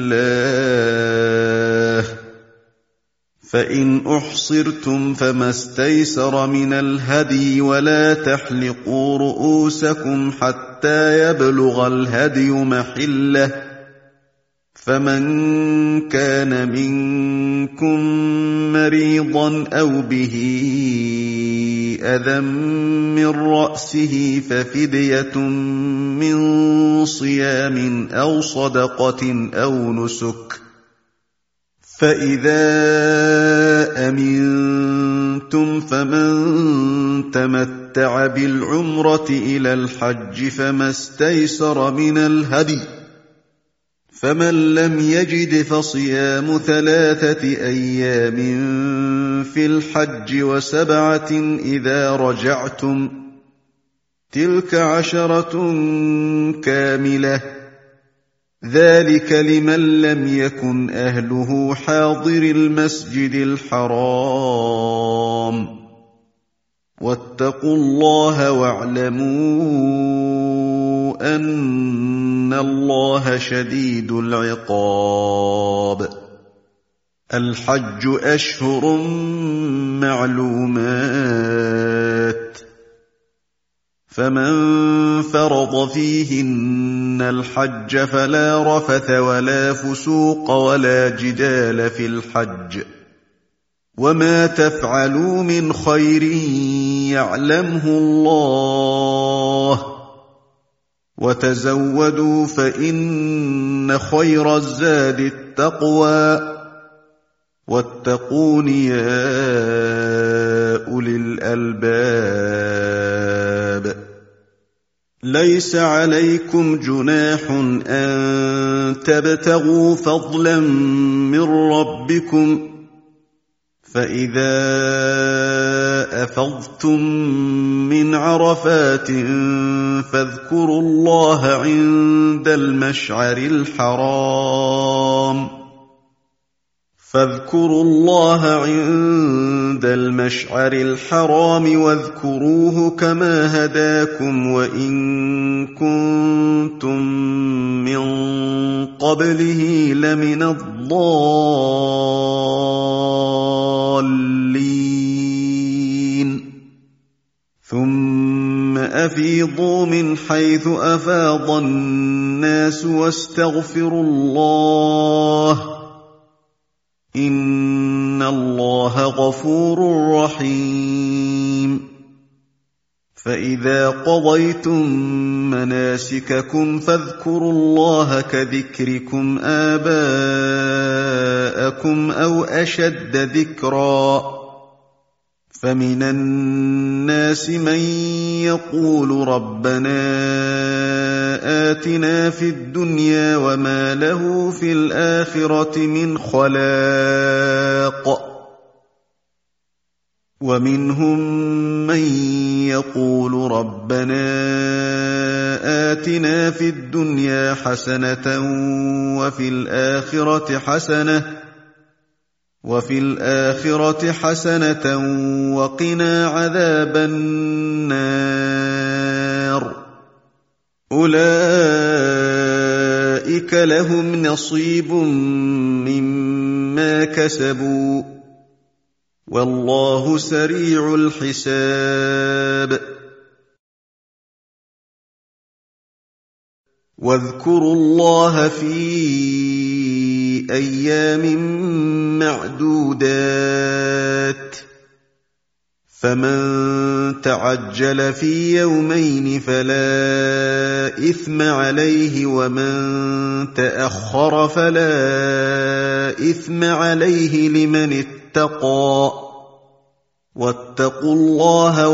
لله فإن أحصرتم فما استيسر من الهدي ولا تحلقوا رؤوسكم حتى يبلغ الهدي محله فمن كان منكم مريضا أو به أذى من رأسه ففدية من صيام أو صدقة أو نسك فإذا أمنتم فمن تمتع بالعمرة إلى الحج فما استيسر من الهدي فمن لم يجد فصيام ثلاثة أيام في الحج وسبعة إذا رجعتم تلك عشرة كاملة ذلك لمن لم يكن أهله حاضر المسجد الحرام واتقوا الله واعلموا أن الله شديد العقاب الحج أشهر معلومات فمن فرض فيهن الحج فلا رفث ولا فسوق ولا جدال في الحج وما تفعلوا من خير يعلمه الله وتزودوا فإن خير الزاد التقوى واتقون يا أولي الألباب ليس عليكم جناح أن تبتغوا فضلا من ربكم فإذا أفضتم من عرفات فاذكروا الله عند المشعر الحرام فاذكروا الله عند المشعر الحرام واذكروه كما هداكم وإن كنتم من قبله لمن الضالين ثم أفيضوا من حيث أفاض الناس واستغفروا الله إن الله غفور رحيم فإذا قضيتم مناسككم فاذكروا الله كذكركم آباءكم أو أشد ذكرا فمن الناس من يقول ربنا آتنا في الدنيا وما له في الآخرة من خلاق ومنهم من يقول ربنا آتنا في الدنيا حسنة وفي الآخرة حسنة وفي الآخرة حسنة وقنا عذاب النار أولئك لهم نصيب مما كسبوا والله سريع الحساب واذكروا الله في أيام معدودات فمن تعجل في يومين فلا إثم عليه ومن تأخر فلا إثم عليه لمن اتقى واتقوا الله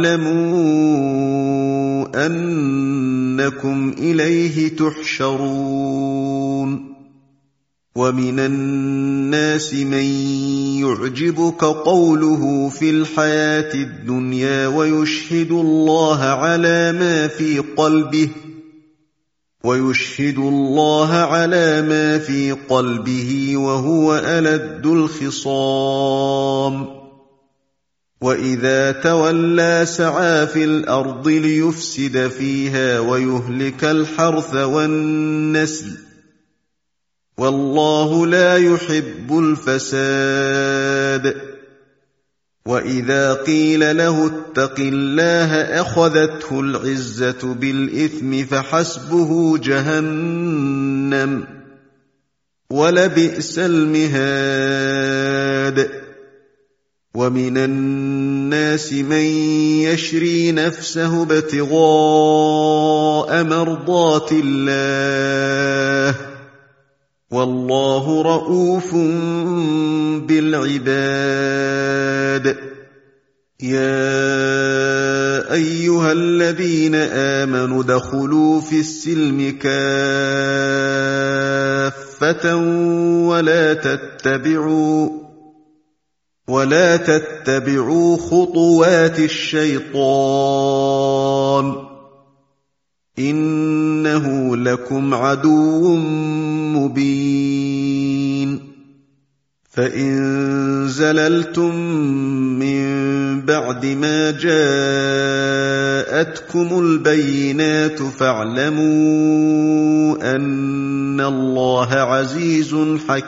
واعلموا أنكم إليه تحشرون ومن الناس من يعجبك قوله في الحياة الدنيا ويشهد الله على ما في قلبه ويشهد الله على ما في قلبه وهو ألد الخصام وإذا تولى سعى في الأرض ليفسد فيها ويهلك الحرث والنسل والله لا يحب الفساد وإذا قيل له اتق الله أخذته العزة بالإثم فحسبه جهنم ولبئس المهاد ومن الناس من يشري نفسه ابتغاء مرضات الله والله رءوف بالعباد يا أيها الذين آمنوا ادخلوا في السلم كافة ولا تتبعوا ولا تتبعوا خطوات الشيطان إنه لكم عدو مبين فإن زللتم من بعد ما جاءتكم البينات فاعلموا أن الله عزيز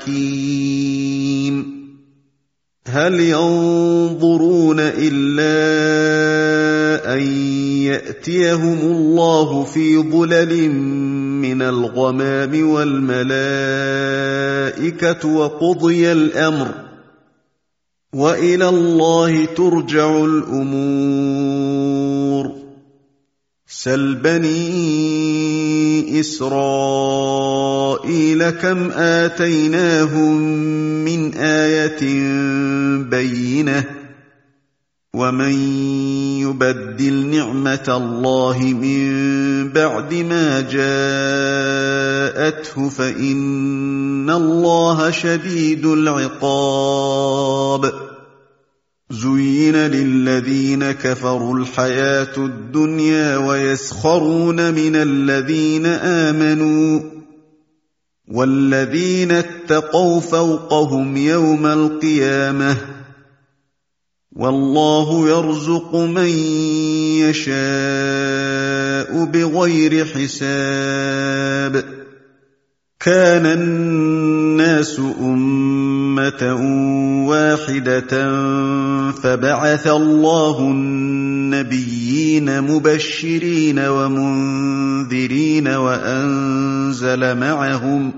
حكيم هل ينظرون إلا أن يأتيهم الله في ظلل من الغمام والملائكة وقضي الأمر وإلى الله ترجع الأمور سل بني إسرائيل كم آتيناهم من آية بينة ومن يبدل نعمة الله من بعد ما جاءته فإن الله شديد العقاب زين للذين كفروا الحياة الدنيا ويسخرون من الذين آمنوا والذين اتقوا فوقهم يوم القيامة والله يرزق من يشاء بغير حساب كان الناس أمة واحدة فبعث الله النبيين مبشرين ومنذرين وأنزل معهم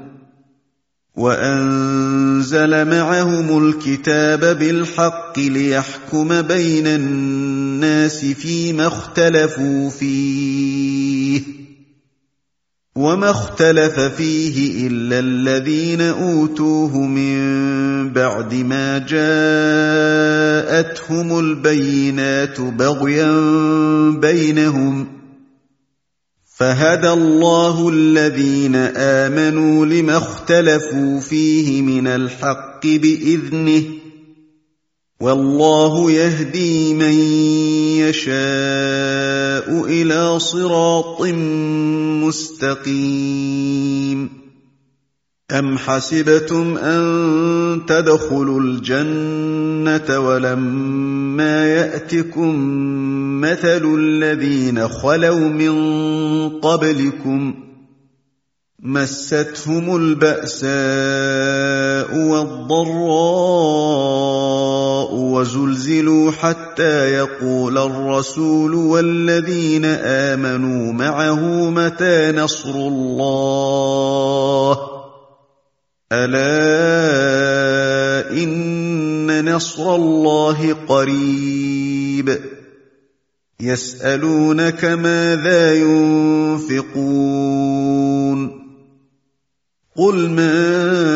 وأنزل معهم الكتاب بالحق ليحكم بين الناس فيما اختلفوا فيه وما اختلف فيه إلا الذين أوتوه من بعد ما جاءتهم البينات بغيا بينهم فهدى الله الذين آمنوا لما اختلفوا فيه من الحق بإذنه والله يهدي من يشاء إلى صراط مستقيم أم حسبتم أن تدخلوا الجنة ولما يأتكم مثل الذين خلوا من قبلكم مستهم البأساء والضراء وزلزلوا حتى يقول الرسول والذين آمنوا معه متى نصر الله ألا إن نصر الله قريب يسألونك ماذا ينفقون قل ما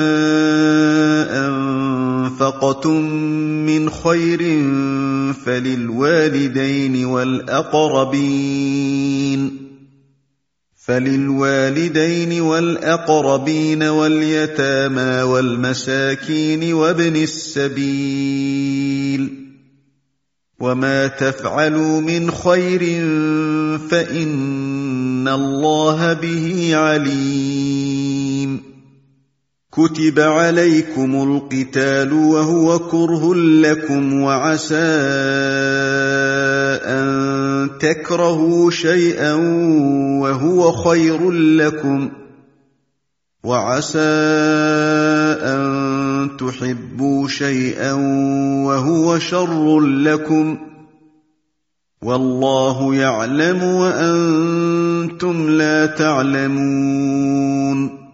أنفقتم من خير فللوالدين والأقربين فللوالدين والأقربين واليتامى والمساكين وابن السبيل وما تفعلوا من خير فإن الله به عليم كتب عليكم القتال وهو كره لكم وعسى أن تكرهوا شيئا وهو خير لكم وعسى أن تحبوا شيئا وهو شر لكم والله يعلم وأنتم لا تعلمون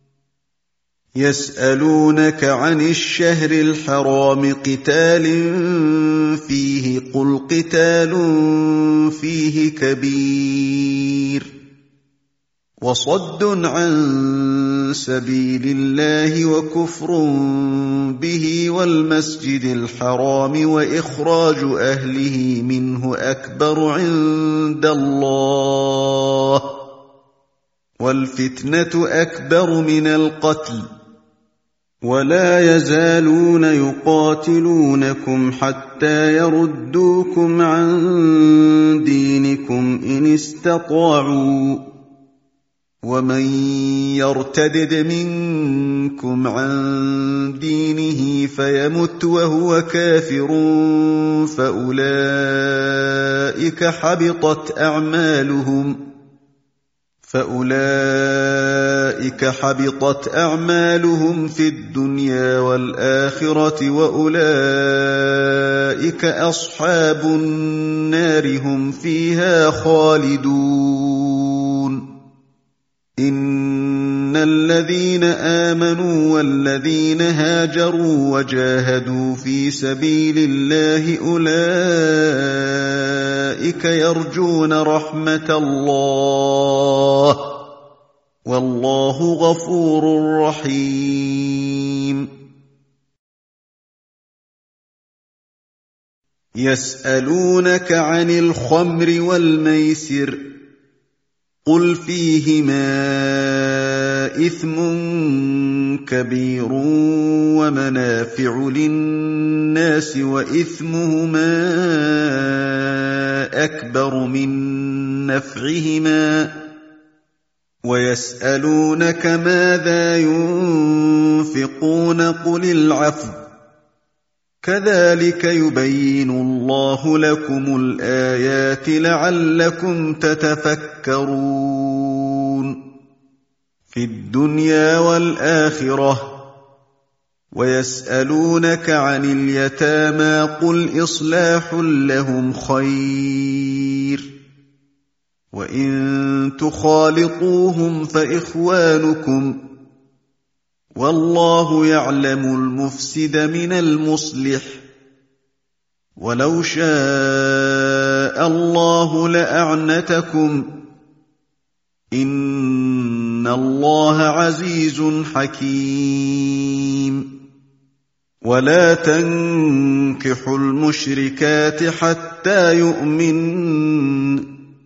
يسألونك عن الشهر الحرام قتال فيه قل قتال فيه كبير وصد عن سبيل الله وكفر به والمسجد الحرام وإخراج أهله منه أكبر عند الله والفتنة أكبر من القتل ولا يزالون يقاتلونكم حتى يردوكم عن دينكم إن استطاعوا ومن يرتدد منكم عن دينه فيمت وهو كافر فأولئك حبطت أعمالهم فأولئك حبطت أعمالهم في الدنيا والآخرة وأولئك أصحاب النار هم فيها خالدون إن الذين آمنوا والذين هاجروا وجاهدوا في سبيل الله أولئك يرجون رحمة الله والله غفور رحيم يسألونك عن الخمر والميسر قل فيهما إثم كبير ومنافع للناس وإثمهما أكبر من نفعهما ويسألونك ماذا ينفقون قل العفو كذلك يبين الله لكم الآيات لعلكم تتفكرون في الدنيا والآخرة ويسألونك عن اليتامى قل إصلاح لهم خير وإن تخالطوهم فإخوانكم والله يعلم المفسد من المصلح ولو شاء الله لأعنتكم إن الله عزيز حكيم ولا تنكحوا المشركات حتى يؤمنن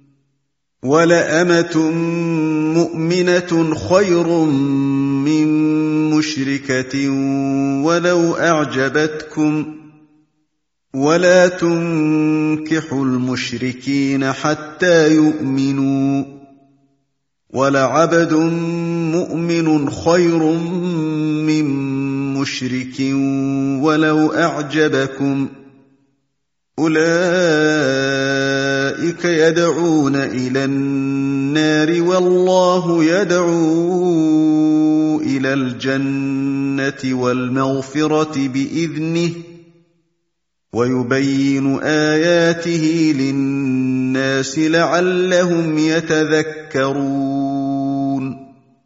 ولأمة مؤمنة خير من مشركة ولو أعجبتكم ولا تنكحوا المشركين حتى يؤمنوا ولعبد مؤمن خير من مشرك ولو أعجبكم أولئك يدعون إلى النار والله يدعو إلى الجنة والمغفرة بإذنه ويبين آياته للناس لعلهم يتذكرون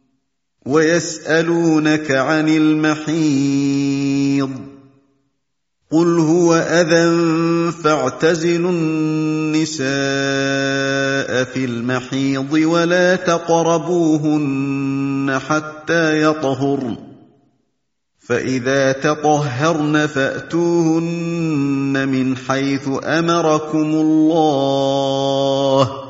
ويسألونك عن المحيض قل هو أذى فاعتزلوا النساء في المحيض ولا تقربوهن حتى يطهرن فإذا تطهرن فأتوهن من حيث أمركم الله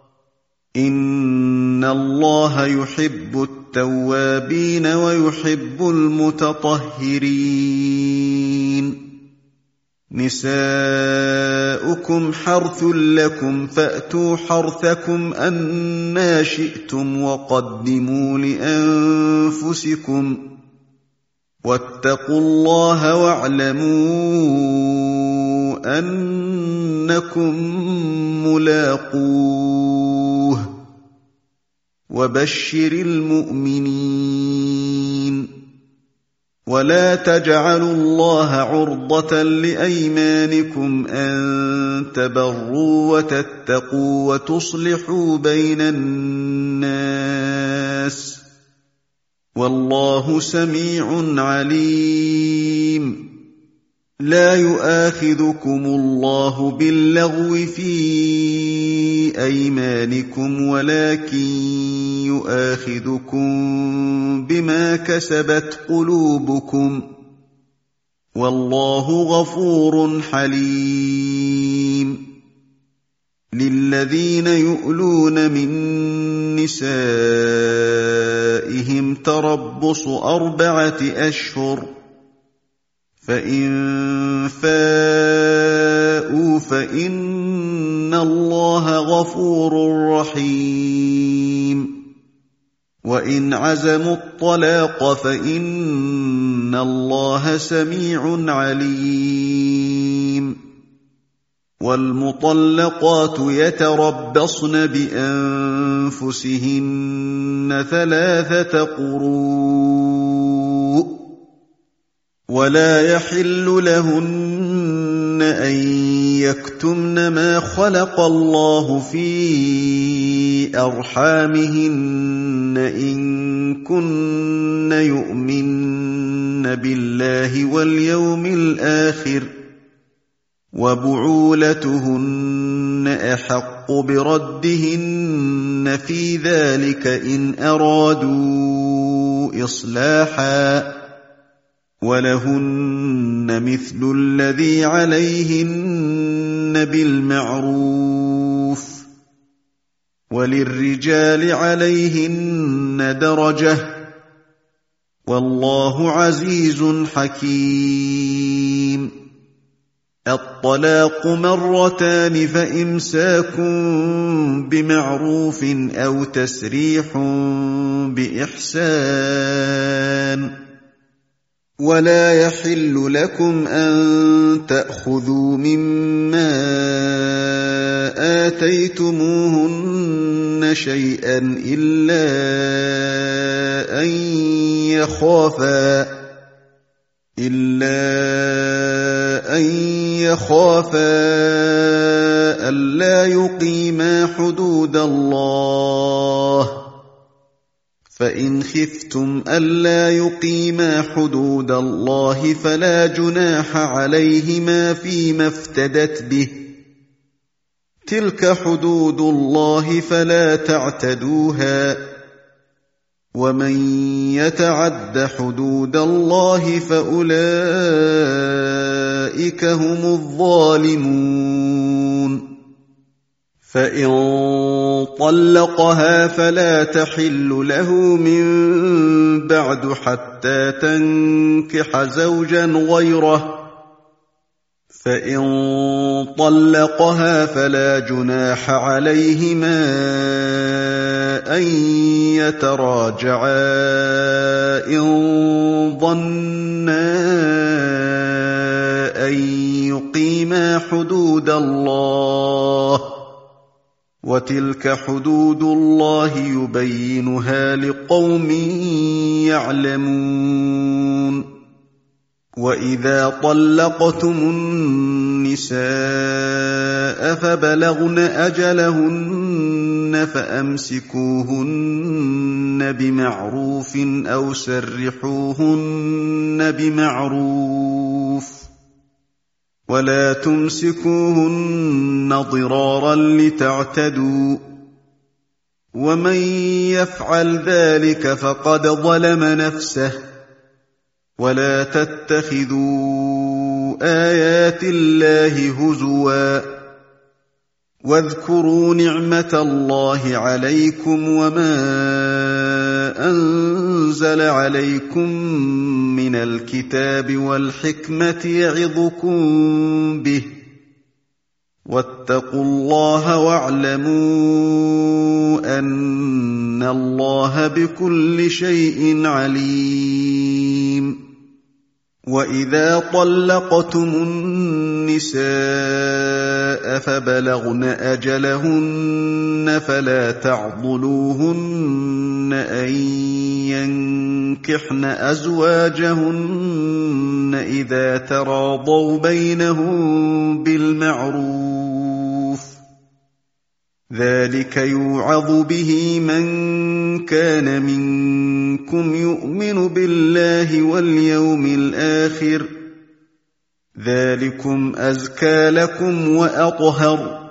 إن الله يحب التوابين ويحب المتطهرين نساؤكم حرث لكم فأتوا حرثكم أنى شئتم وقدموا لأنفسكم واتقوا الله واعلموا أنكم ملاقوه وبشر المؤمنين ولا تجعلوا الله عرضة لأيمانكم أن تبروا وتتقوا وتصلحوا بين الناس والله سميع عليم لا يؤاخذكم الله باللغو في أيمانكم ولكن يؤاخذكم بما كسبت قلوبكم والله غفور حليم للذين يؤلون من نسائهم تربص أربعة أشهر فإن فاءوا فإن الله غفور رحيم وإن عزموا الطلاق فإن الله سميع عليم والمطلقات يتربصن بأنفسهن ثلاثة قروء ولا يحل لهن أن يكتمن ما خلق الله في أرحامهن إن كن يؤمن بالله واليوم الآخر وبعولتهن أحق بردهن في ذلك إن أرادوا إصلاحا ولهن مثل الذي عليهن بالمعروف وللرجال عليهن درجة والله عزيز حكيم الطلاق مرتان فإمساك بمعروف أو تسريح بإحسان ولا يحل لكم أن تأخذوا مما آتيتموهن شيئا إلا أن يخافا إلا أن يخافا ألا يقيما حدود الله فإن خفتم ألا يقيما حدود الله فلا جناح عليهما فيما افتدت به تلك حدود الله فلا تعتدوها ومن يتعد حدود الله فأولئك هم الظالمون فإن طلقها فلا تحل له من بعد حتى تنكح زوجا غيره فإن طلقها فلا جناح عليهما أن يتراجعا إن ظنا أن يقيما حدود الله وتلك حدود الله يبينها لقوم يعلمون وإذا طلقتم النساء فبلغن أجلهن فأمسكوهن بمعروف أو سرحوهن بمعروف ولا تمسكوهن ضرارا لتعتدوا ومن يفعل ذلك فقد ظلم نفسه ولا تتخذوا آيات الله هزوا واذكروا نعمة الله عليكم وما أنزل أنزل عليكم من الكتاب والحكمة يعظكم به واتقوا الله واعلموا أن الله بكل شيء عليم وإذا طلقتم النساء فبلغن أجلهن فلا تعضلوهن أن ينكحن أزواجهن إذا تراضوا بينهم بالمعروف ذلك يوعظ به من كان منكم يؤمن بالله واليوم الآخر ذلكم أزكى لكم وأطهر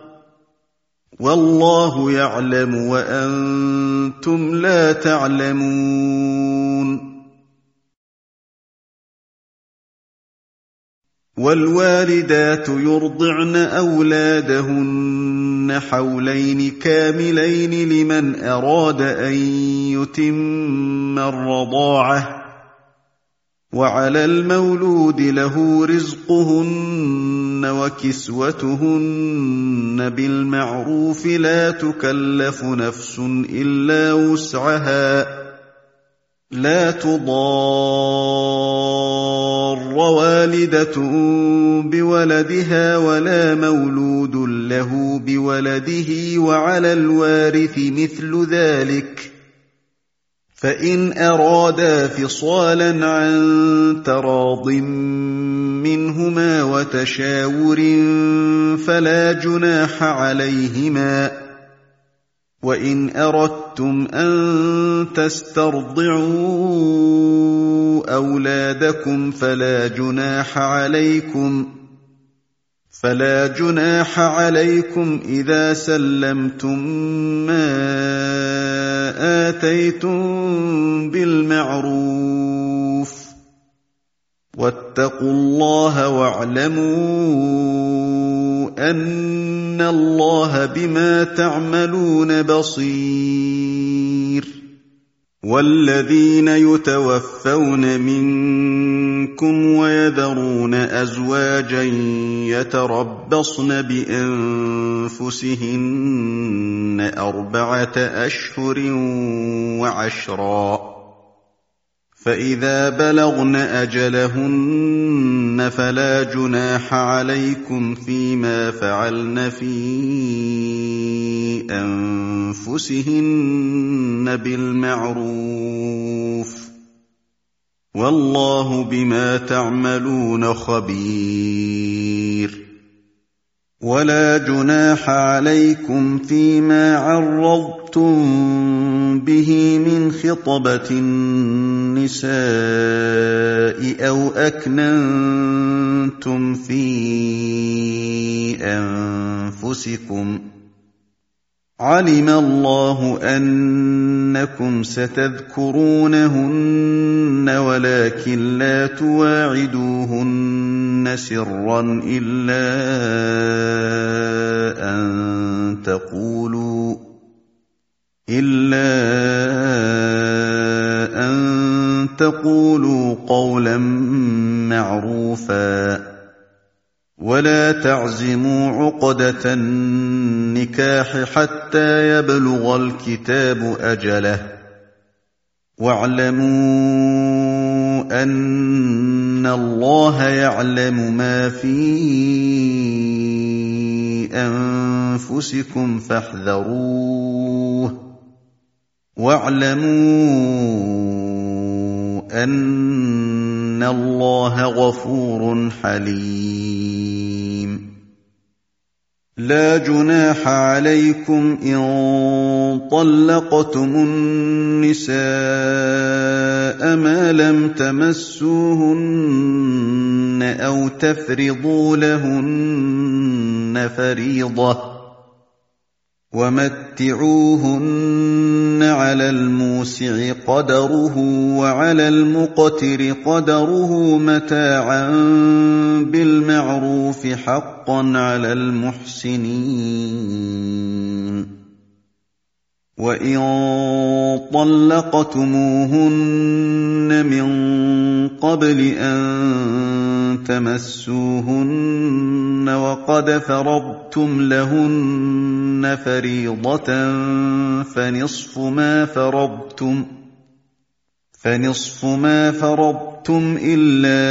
والله يعلم وأنتم لا تعلمون والوالدات يرضعن أولادهن حولين كاملين لمن أراد أن يتم الرضاعة وعلى المولود له رزقهن وكسوتهن بالمعروف لا تكلف نفس إلا وسعها لا تضار والدة بولدها ولا مولود له بولده وعلى الوارث مثل ذلك فإن أرادا فصالا عن تراض منهما وتشاور فلا جناح عليهما وإن أردتم أن تسترضعوا أولادكم فلا جناح عليكم فلا جناح عليكم إذا سلمتم ما آتيتم بالمعروف واتقوا الله واعلموا أن الله بما تعملون بصير والذين يتوفون منكم ويذرون أزواجا يتربصن بأنفسهن أربعة أشهر وعشرا فإذا بلغن أجلهن فلا جناح عليكم فيما فعلن في أنفسهن بالمعروف والله بما تعملون خبير ولا جناح عليكم فيما عرضتم به من خطبة النساء أو أكننتم في أنفسكم علم الله أنكم ستذكرونهن ولكن لا تواعدوهن سرا إلا أن تقولوا إلا أن تقولوا قولا معروفا ولا تعزموا عقدة النكاح حتى يبلغ الكتاب أجله واعلموا أن الله يعلم ما في أنفسكم فاحذروه واعلموا أن الله غفور حليم لا جناح عليكم إن طلقتم النساء ما لم تمسوهن أو تفرضوا لهن فريضة ومتعوهن على الموسع قدره وعلى المقتر قدره متاعا بالمعروف حقا على المحسنين وَإِن طَلَّقْتُمُوهُنَّ مِن قَبْلِ أَن تَمَسُّوهُنَّ وَقَدْ فَرَضْتُمْ لَهُنَّ فَرِيضَةً فَنِصْفُ مَا فَرَضْتُمْ فَنِصْفُ مَا فَرَضْتُمْ إِلَّا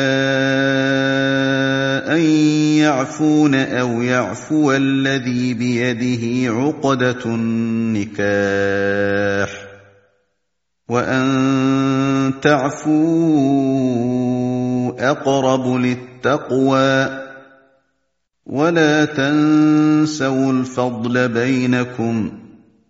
أَن يَعْفُونَ أَوْ يَعْفُوَ الَّذِي بِيَدِهِ عُقْدَةُ النِّكَاحِ ۚ وَأَن تَعْفُوا أَقْرَبُ لِلتَّقْوَىٰ ۚ وَلَا تَنسَوُا الْفَضْلَ بَيْنَكُمْ ۚ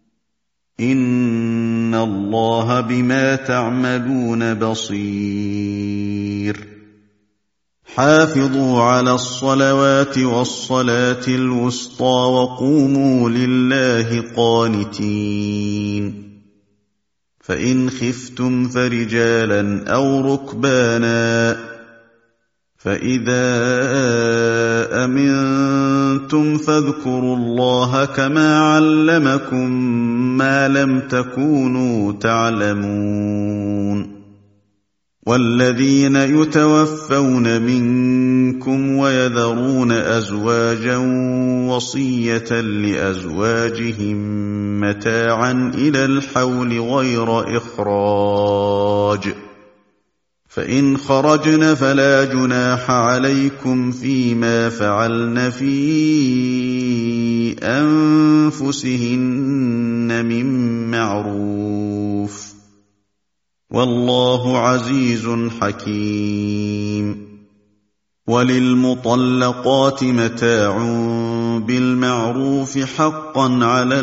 إِنَّ اللَّهَ بِمَا تَعْمَلُونَ بَصِيرٌ. حافظوا على الصلوات والصلاة الوسطى وقوموا لله قانتين. فإن خفتم فرجالا أو ركبانا، فإذا أمنتم فاذكروا الله كما علمكم ما لم تكونوا تعلمون. والذين يتوفون منكم ويذرون أزواجا وصية لأزواجهم متاعا إلى الحول غير إخراج، فإن خرجن فلا جناح عليكم فيما فعلن في أنفسهن من معروف، والله عزيز حكيم. وللمطلقات متاع بالمعروف حقا على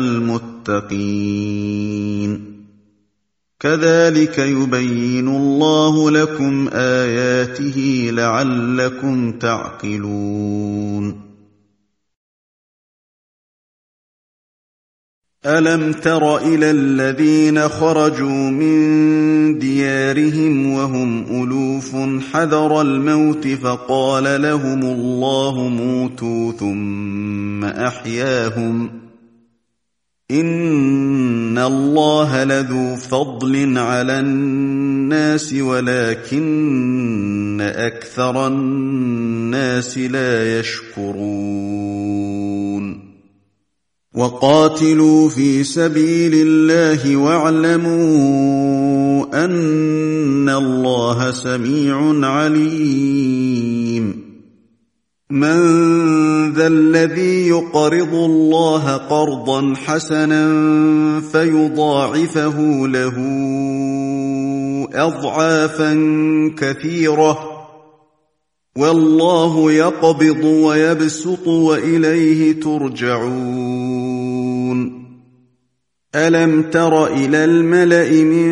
المتقين. كذلك يبين الله لكم آياته لعلكم تعقلون. ألم تر إلى الذين خرجوا من ديارهم وهم ألوف حذر الموت فقال لهم الله موتوا ثم أحياهم، إن الله لذو فضل على الناس ولكن أكثر الناس لا يشكرون. وقاتلوا في سبيل الله واعلموا أن الله سميع عليم. من ذا الذي يقرض الله قرضا حسنا فيضاعفه له أضعافا كثيرة، والله يقبض ويبسط وإليه ترجعون. ألم تر إلى الملأ من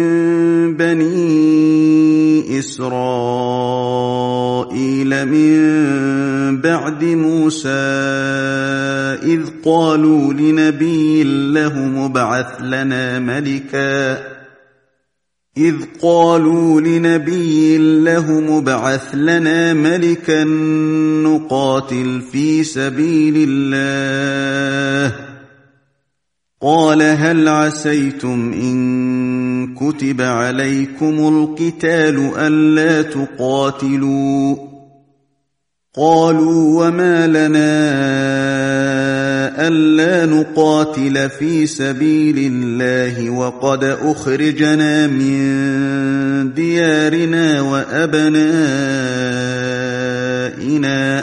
بني إسرائيل من بعد موسى إذ قالوا لنبي له مبعث لنا ملكا إذ قالوا لنبي له مبعث لنا ملكا نقاتل في سبيل الله، قال هل عسيتم إن كتب عليكم القتال ألا تقاتلوا؟ قالوا وما لنا ألا نقاتل في سبيل الله وقد أخرجنا من ديارنا وأبنائنا،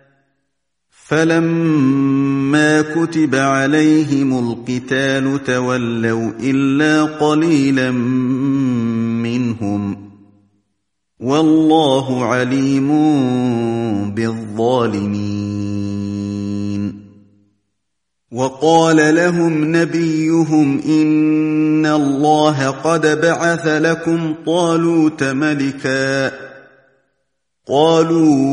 فلما كتب عليهم القتال تولوا إلا قليلا منهم، والله عليم بالظالمين. وقال لهم نبيهم إن الله قد بعث لكم طالوت ملكا، قالوا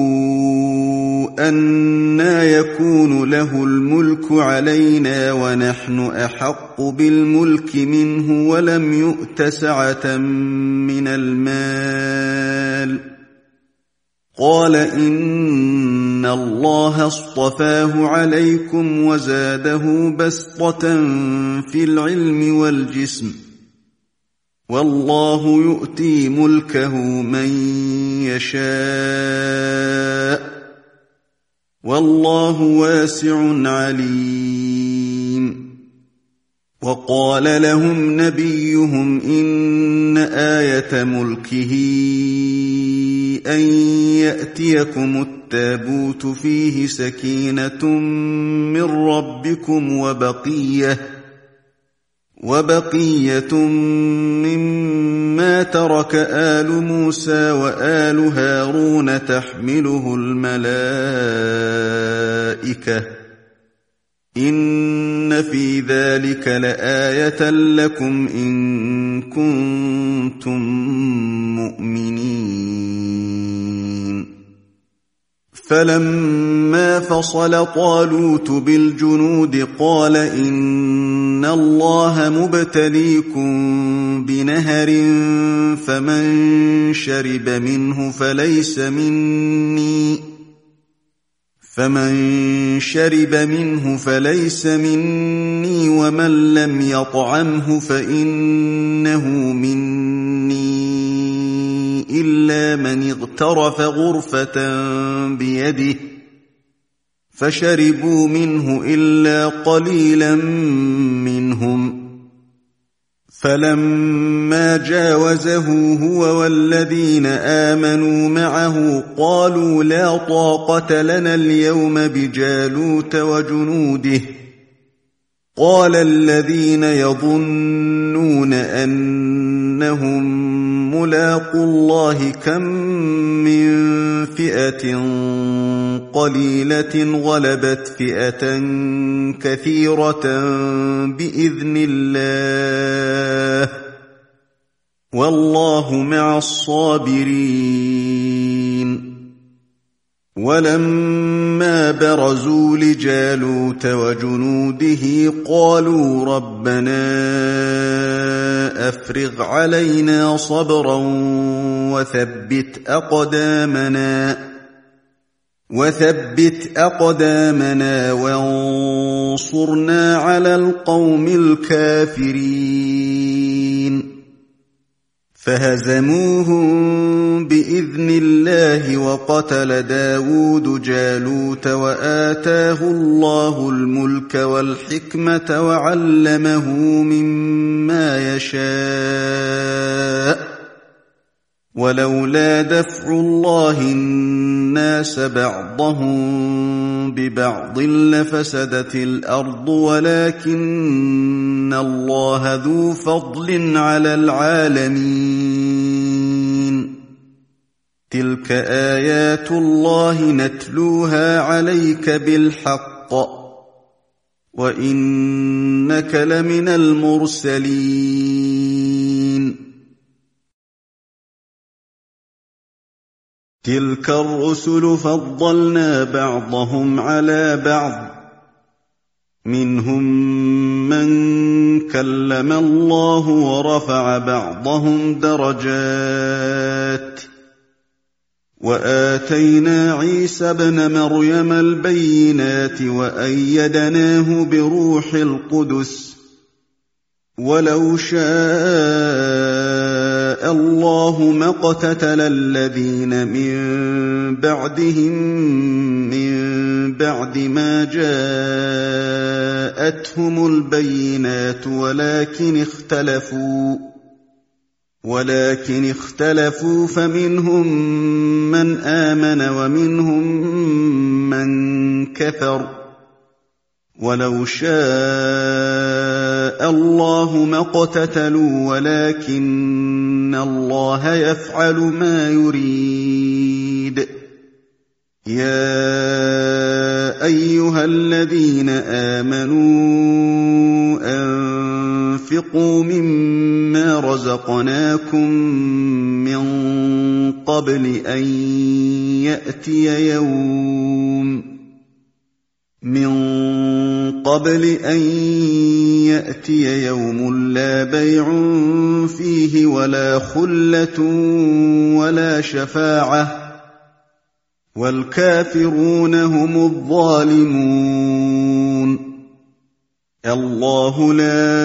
أنى يكون له الملك علينا ونحن أحق بالملك منه ولم يؤت سعة من المال، قال إن الله اصطفاه عليكم وزاده بسطة في العلم والجسم والله يؤتي ملكه من يشاء والله واسع عليم. وقال لهم نبيهم إن آية ملكه أن يأتيكم التابوت فيه سكينة من ربكم وبقية وبقية مما ترك آل موسى وآل هارون تحمله الملائكة إن في ذلك لآية لكم إن كنتم مؤمنين. فلما فصل طالوت بالجنود قال إن الله مبتليكم بنهر فمن شرب منه فليس مني فمن شرب منه فليس مني ومن لم يطعمه فإنه مني إلا من اغترف غرفة بيده فشربوا منه إلا قليلا منهم. فلما جاوزه هو والذين آمنوا معه قالوا لا طاقة لنا اليوم بجالوت وجنوده. قال الذين يظنون أنهم ملاقو الله كم من فئة قليلة غلبت فئة كثيرة بإذن الله والله مع الصابرين. ولما برزوا لجالوت وجنوده قالوا ربنا أفرغ علينا صبرا وثبت أقدامنا وثبت أقدامنا وانصرنا على القوم الكافرين. فهزموهم بإذن الله وقتل داود جالوت وآتاه الله الملك والحكمة وعلمه مما يشاء ولولا دفع الله الناس بعضهم ببعض لفسدت الأرض ولكن الله ذو فضل على العالمين. تلك آيات الله نتلوها عليك بالحق وإنك لمن المرسلين. تلك الرسل فضلنا بعضهم على بعض منهم من كلم الله ورفع بعضهم درجات وآتينا عيسى ابن مريم البينات وأيدناه بروح القدس ولو شاء الله ما اقتتل الذين من بعدهم من بعد ما جاءتهم البينات ولكن اختلفوا ولكن اختلفوا فمنهم من آمن ومنهم من كفر ولو شاء الله ما اقتتلوا ولكن الله يفعل ما يريد. يا أيها الذين آمنوا أنفقوا مما رزقناكم من قبل أن يأتي يوم من قبل أن يأتي يوم لا بيع فيه ولا خلة ولا شفاعة والكافرون هم الظالمون. الله لا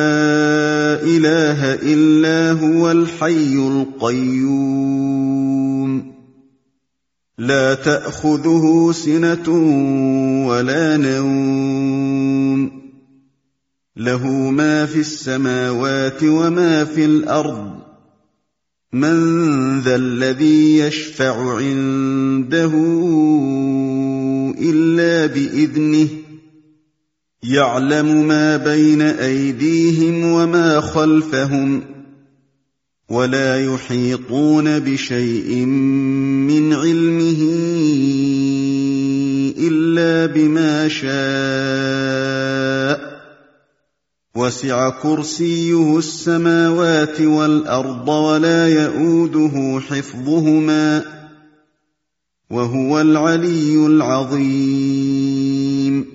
إله إلا هو الحي القيوم لا تأخذه سنة ولا نوم له ما في السماوات وما في الأرض من ذا الذي يشفع عنده إلا بإذنه يعلم ما بين أيديهم وما خلفهم ولا يحيطون بشيء من علمه إلا بما شاء وسع كرسيه السماوات والأرض ولا يئوده حفظهما وهو العلي العظيم.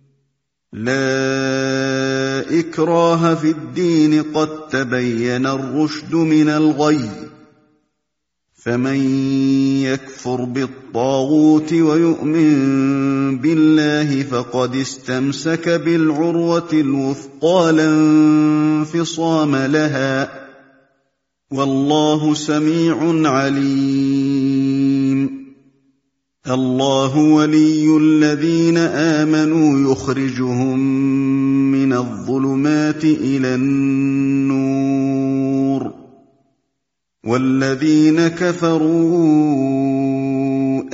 لا إكراه في الدين قد تبين الرشد من الغي فمن يكفر بالطاغوت ويؤمن بالله فقد استمسك بالعروة الوثقى لا انفصام لها والله سميع عليم. الله ولي الذين آمنوا يخرجهم من الظلمات إلى النور والذين كفروا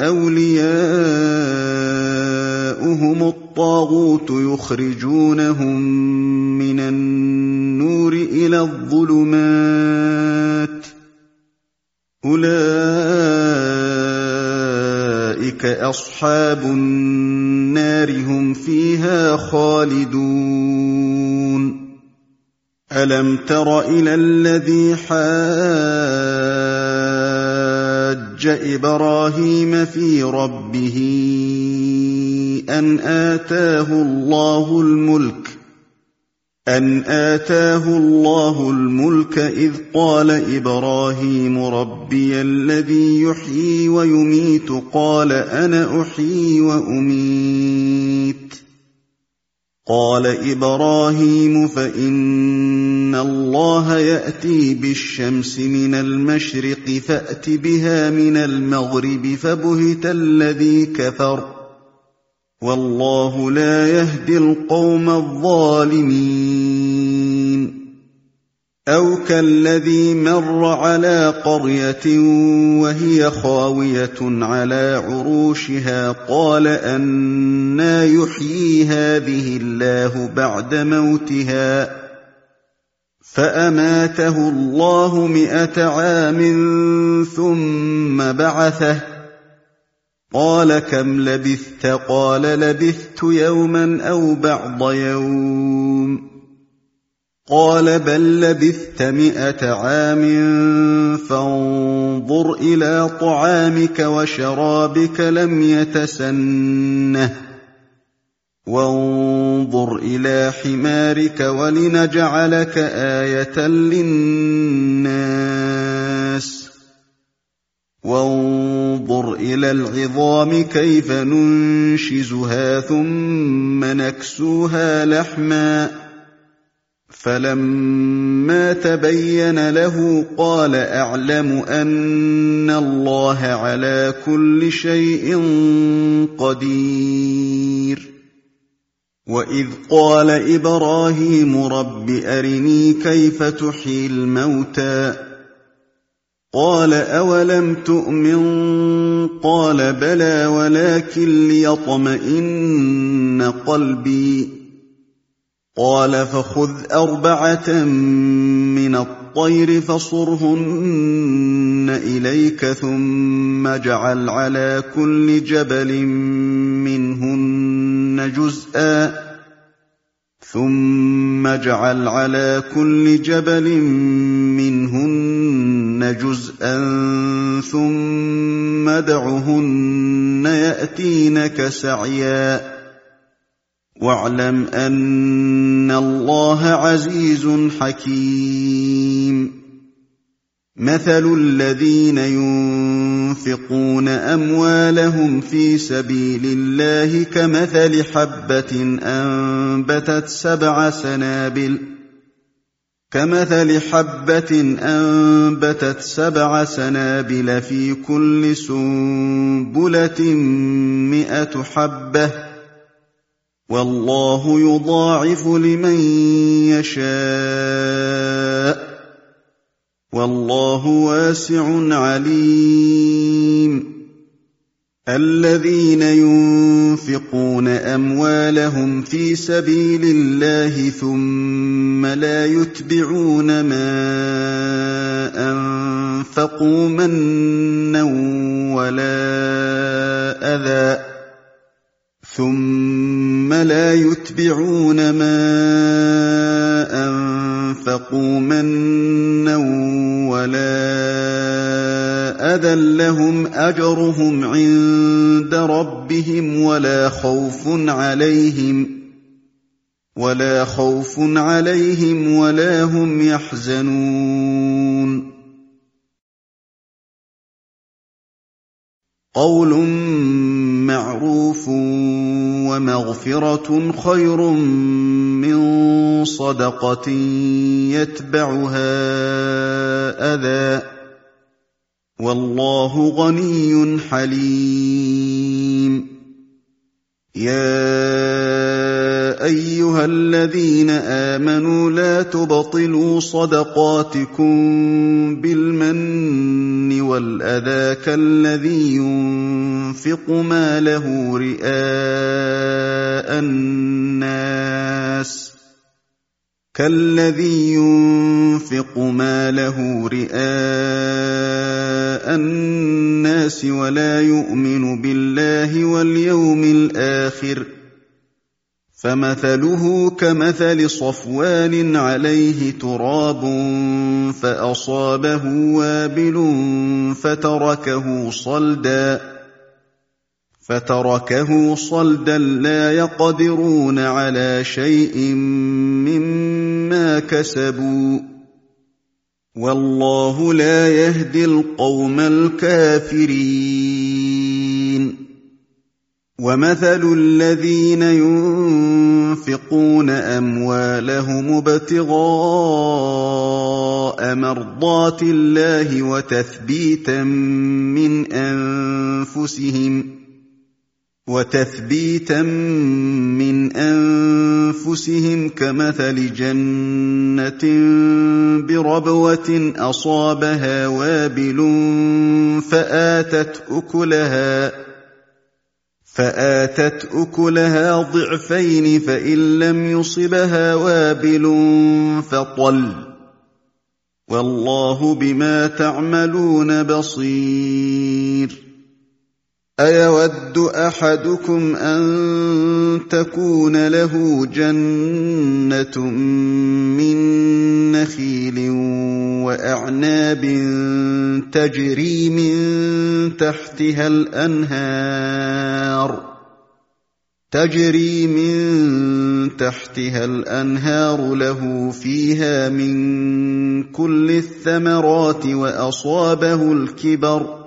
أولياؤهم الطاغوت يخرجونهم من النور إلى الظلمات أولئك أصحاب النار هم فيها خالدون. ألم تر إلى الذي حاج إبراهيم في ربه أن آتاه الله الملك أن آتاه الله الملك إذ قال إبراهيم ربي الذي يحيي ويميت قال أنا أحيي وأميت قال إبراهيم فإن الله يأتي بالشمس من المشرق فأت بها من المغرب فبهت الذي كفر والله لا يهدي القوم الظالمين. أو كالذي مر على قرية وهي خاوية على عروشها قال أنى يحيي هذه الله بعد موتها فأماته الله مئة عام ثم بعثه قال كم لبثت قال لبثت يوما أو بعض يوم قال بل لبثت مئة عام فانظر إلى طعامك وشرابك لم يتسنه وانظر إلى حمارك ولنجعلك آية للناس وانظر إلى العظام كيف ننشزها ثم نكسوها لحما فلما تبين له قال أعلم أن الله على كل شيء قدير. وإذ قال إبراهيم رب أرني كيف تحيي الموتى قال أولم تؤمن قال بلى ولكن ليطمئن قلبي قال فخذ أربعة من الطير فصرهن إليك ثم اجعل على كل جبل منهن جزءا ثم اجعل على كل جبل منهن جزءا ثم ادعهن يأتينك سعيا واعلم أن الله عزيز حكيم. مثل الذين ينفقون أموالهم في سبيل الله كمثل حبة أنبتت سبع سنابل كمثل حبة أنبتت سبع سنابل في كل سنبلة مئة حبة والله يضاعف لمن يشاء والله واسع عليم الذين ينفقون أموالهم في سبيل الله ثم لا يتبعون ما أنفقوا منا ولا أذى ثم لا يتبعون ما أنفقوا منا ولا أذى لهم أجرهم عند ربهم ولا خوف عليهم ولا خوف عليهم ولا هم يحزنون قول معروف ومغفرة خير من صدقة يتبعها أذى والله غني حليم يا أيها الذين آمنوا لا تبطلوا صدقاتكم بالمن والأذى كالذي ينفق ماله رئاء الناس كالذي ينفق ماله رئاء الناس ولا يؤمن بالله واليوم الآخر فمثله كمثل صفوان عليه تراب فأصابه وابل فتركه صلدا فتركه صلدا لا يقدرون على شيء مما كسبوا والله لا يهدي القوم الكافرين ومثل الذين ينفقون أموالهم ابتغاء مرضات الله وتثبيتا من أنفسهم وتثبيتا من أنفسهم كمثل جنة بربوة أصابها وابل فآتت أكلها فآتت أكلها ضعفين فإن لم يصبها وابل فطل والله بما تعملون بصير أيود أحدكم أن تكون له جنة من نخيل وأعناب تجري من تحتها الأنهار تجري من تحتها الأنهار له فيها من كل الثمرات وأصابه الكبر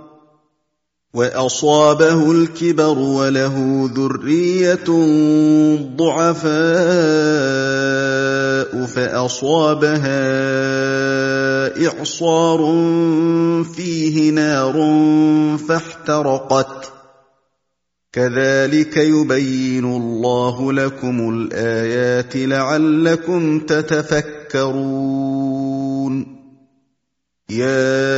وأصابه الكبر وله ذرية ضعفاء فأصابها إعصار فيه نار فاحترقت كذلك يبين الله لكم الآيات لعلكم تتفكرون يا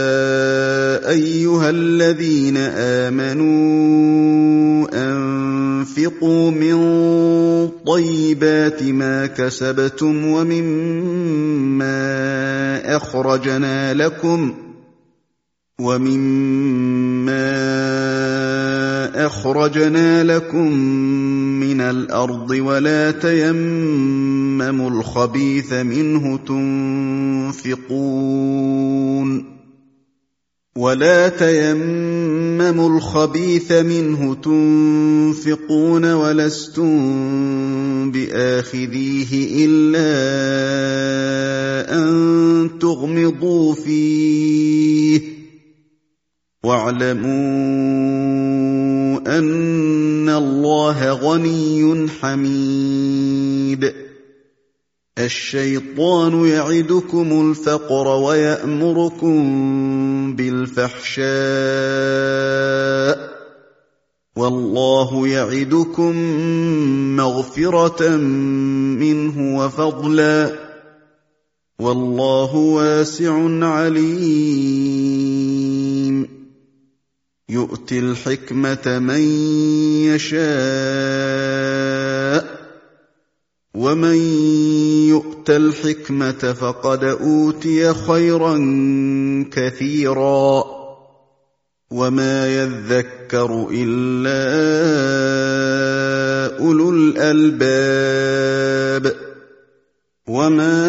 أيها الذين آمنوا أنفقوا من طيبات ما كسبتم ومما أخرجنا لكم ومما أخرجنا لكم من الأرض ولا تيمموا الخبيث منه تنفقون ولا تيمموا الخبيث منه تنفقون ولستم بآخذيه إلا أن تغمضوا فيه واعلموا أن الله غني حميد الشيطان يعدكم الفقر ويأمركم بالفحشاء والله يعدكم مغفرة منه وفضلا والله واسع عليم يؤتي الحكمة من يشاء ومن يؤت الحكمة فقد أوتي خيرا كثيرا وما يذكر إلا أولو الألباب وما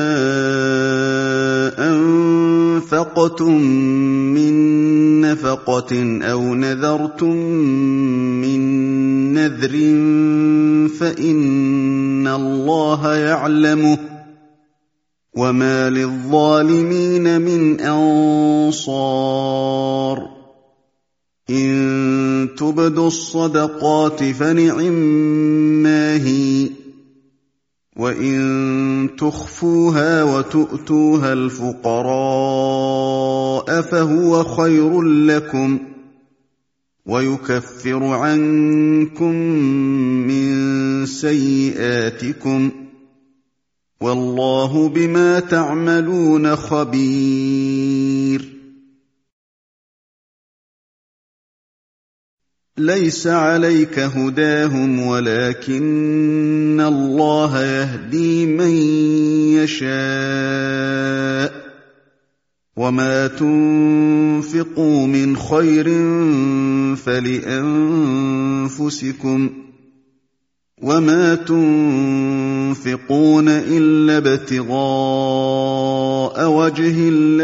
أنفقتم من نفقة أو نذرتم من نذر فإن الله يعلمه وما للظالمين من أنصار إن تبدوا الصدقات فنعما هي وإن تخفوها وتؤتوها الفقراء فهو خير لكم ويكفر عنكم من سيئاتكم والله بما تعملون خبير ليس عليك هداهم ولكن الله يهدي من يشاء وما تنفقوا من خير فلأنفسكم وما تنفقون إلا ابتغاء وجه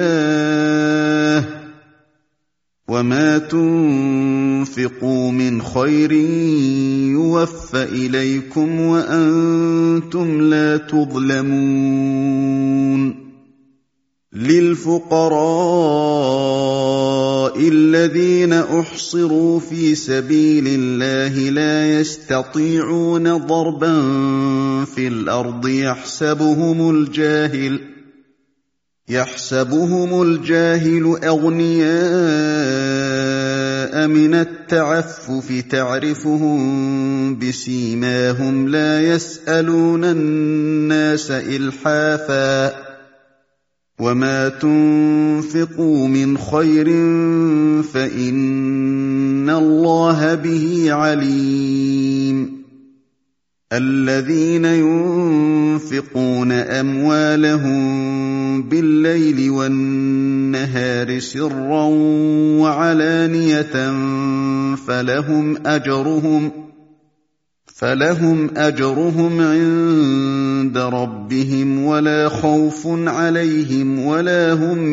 الله وما تنفقوا من خير يوفى إليكم وأنتم لا تظلمون للفقراء الذين أحصروا في سبيل الله لا يستطيعون ضربا في الأرض يحسبهم الجاهل يحسبهم الجاهل أغنياء من التعفف تعرفهم بسيماهم لا يسألون الناس إلحافا وما تنفقوا من خير فإن الله به عليم الذين ينفقون أموالهم بالليل والنهار سرا وعلانية فلهم أجرهم فلهم أجرهم عند ربهم ولا خوف عليهم ولا هم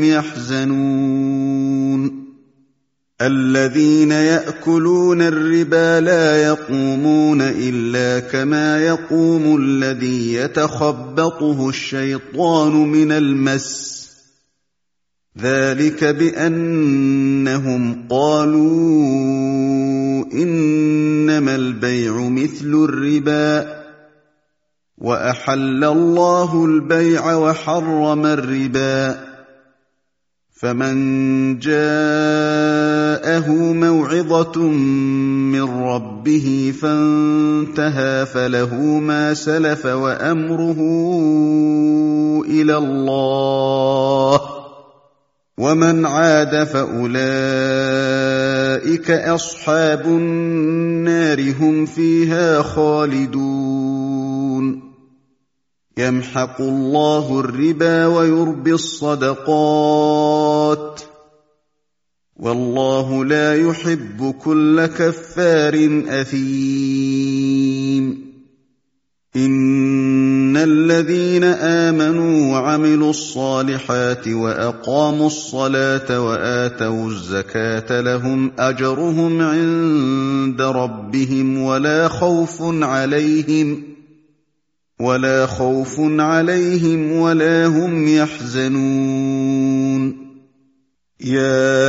يحزنون الذين يأكلون الربا لا يقومون إلا كما يقوم الذي يتخبطه الشيطان من المس ذلك بأنهم قالوا إنما البيع مثل الربا وأحل الله البيع وحرم الربا فمن جاءه موعظة من ربه فانتهى فله ما سلف وأمره إلى الله ومن عاد فأولئك أصحاب النار هم فيها خالدون يمحق الله الربا ويربي الصدقات والله لا يحب كل كفار أثيم إن الذين آمنوا وعملوا الصالحات وأقاموا الصلاة وآتوا الزكاة لهم أجرهم عند ربهم ولا خوف عليهم ولا خوف عليهم ولا هم يحزنون. يا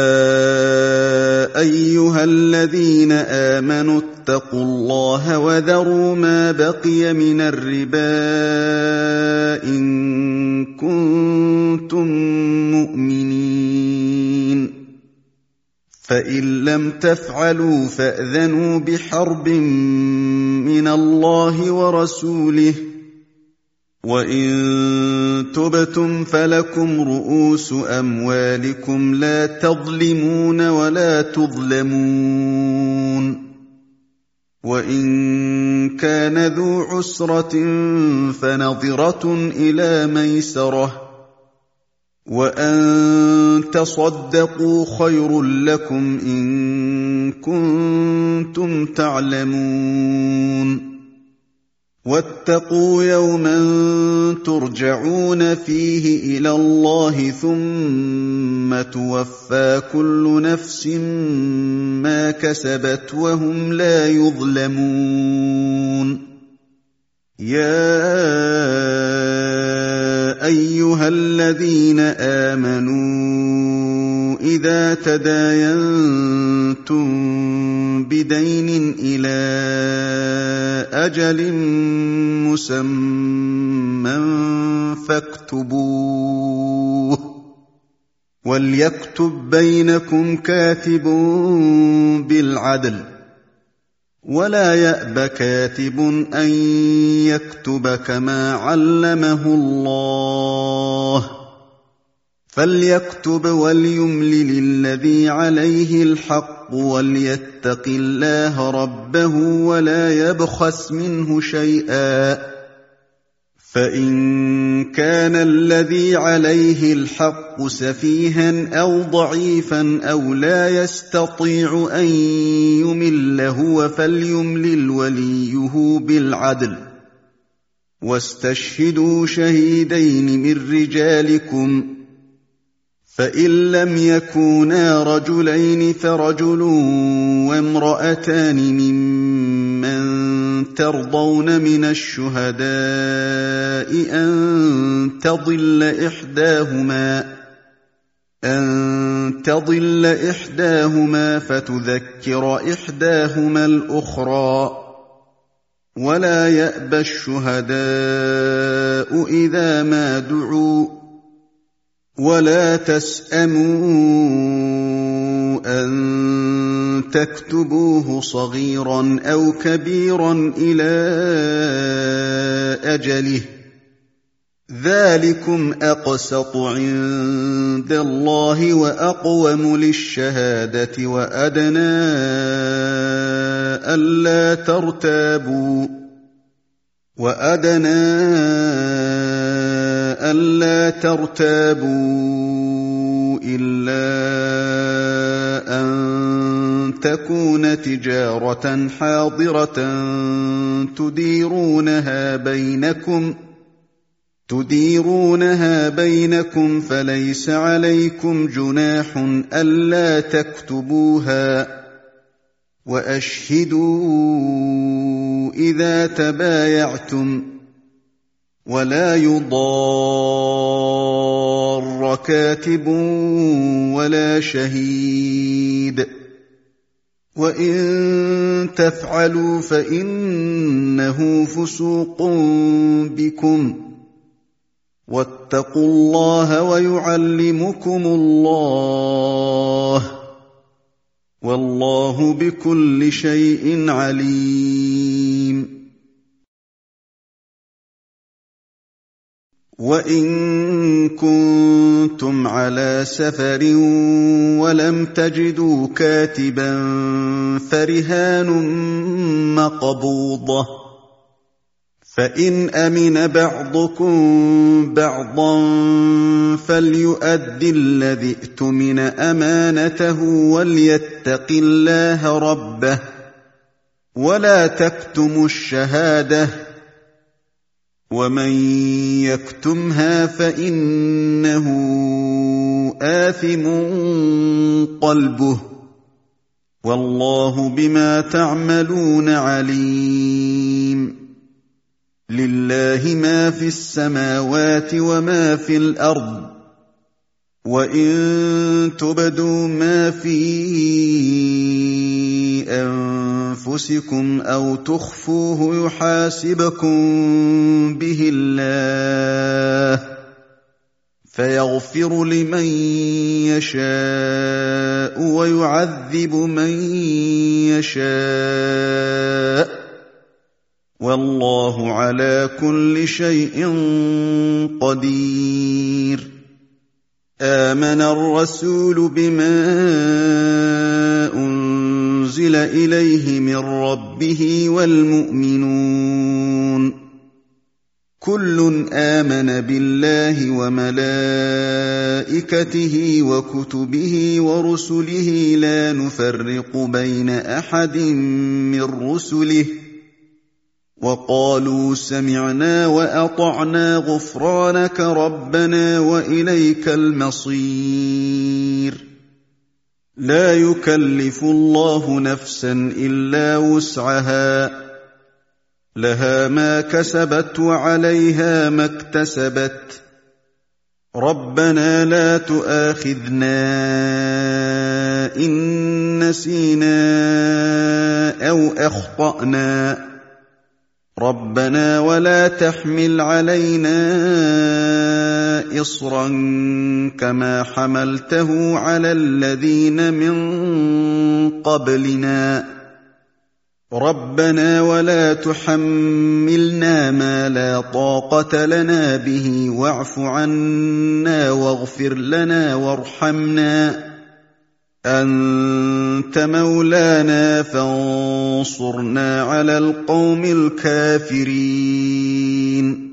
أيها الذين آمنوا اتقوا الله وذروا ما بقي من الربا إن كنتم مؤمنين، فإن لم تفعلوا فأذنوا بحرب من الله ورسوله، وإن تبتم فلكم رؤوس أموالكم لا تظلمون ولا تظلمون. وإن كان ذو عسرة فنظرة إلى ميسرة، وأن تصدقوا خير لكم إن كنتم تعلمون. واتقوا يوما ترجعون فيه إلى الله ثم توفى كل نفس ما كسبت وهم لا يظلمون. يا أيها الذين آمنوا إذا تداينتم بدين إلى أجل مسمى فاكتبوه، وليكتب بينكم كاتب بالعدل، ولا يأب كاتب أن يكتب كما علمه الله، فليكتب وليملل الذي عليه الحق وليتق الله ربه ولا يبخس منه شيئا، فإن كان الذي عليه الحق سفيها أو ضعيفا أو لا يستطيع أن يمل هو فليملل وليه بالعدل، واستشهدوا شهيدين من رجالكم، فإن لم يكونا رجلين فرجل وامرأتان ممن ترضون من الشهداء أن تضل إحداهما أن تضل إحداهما فتذكر إحداهما الأخرى، ولا يأبى الشهداء إذا ما دعوا، ولا تسأموا أن تكتبوه صغيرا أو كبيرا إلى أجله، ذلكم أقسط عند الله وأقوم للشهادة وأدنى ألا ترتابوا وأدنى ألا ترتابوا إلا أن تكون تجارة حاضرة تديرونها بينكم تديرونها بينكم فليس عليكم جناح ألا تكتبوها، وأشهدوا إذا تبايعتم، ولا يضار كاتب ولا شهيد، وإن تفعلوا فإنه فسوق بكم، واتقوا الله ويعلمكم الله، والله بكل شيء عليم. وإن كنتم على سفر ولم تجدوا كاتبا فرهان مقبوضة، فإن أمن بعضكم بعضا فليؤد الذي اؤتمن أمانته وليتق الله ربه، ولا تكتموا الشهادة ومن يكتمها فإنه آثم قلبه والله بما تعملون عليم لله ما في السماوات وما في الأرض وإن تبدوا ما في أنفسكم أو تخفوه يحاسبكم به الله فيغفر لمن يشاء ويعذب من يشاء والله على كل شيء قدير آمن الرسول بما أنزل إليه من ربه والمؤمنون كل آمن بالله وملائكته وكتبه ورسله لا نفرق بين أحد من رسله وقالوا سمعنا وأطعنا غفرانك ربنا وإليك المصير لا يكلف الله نفسا إلا وسعها لها ما كسبت وعليها ما اكتسبت ربنا لا تؤاخذنا إن نسينا أو أخطأنا ربنا ولا تحمل علينا إصرا كما حملته على الذين من قبلنا ربنا ولا تحملنا ما لا طاقة لنا به واعف عنا واغفر لنا وارحمنا أنت مولانا فانصرنا على القوم الكافرين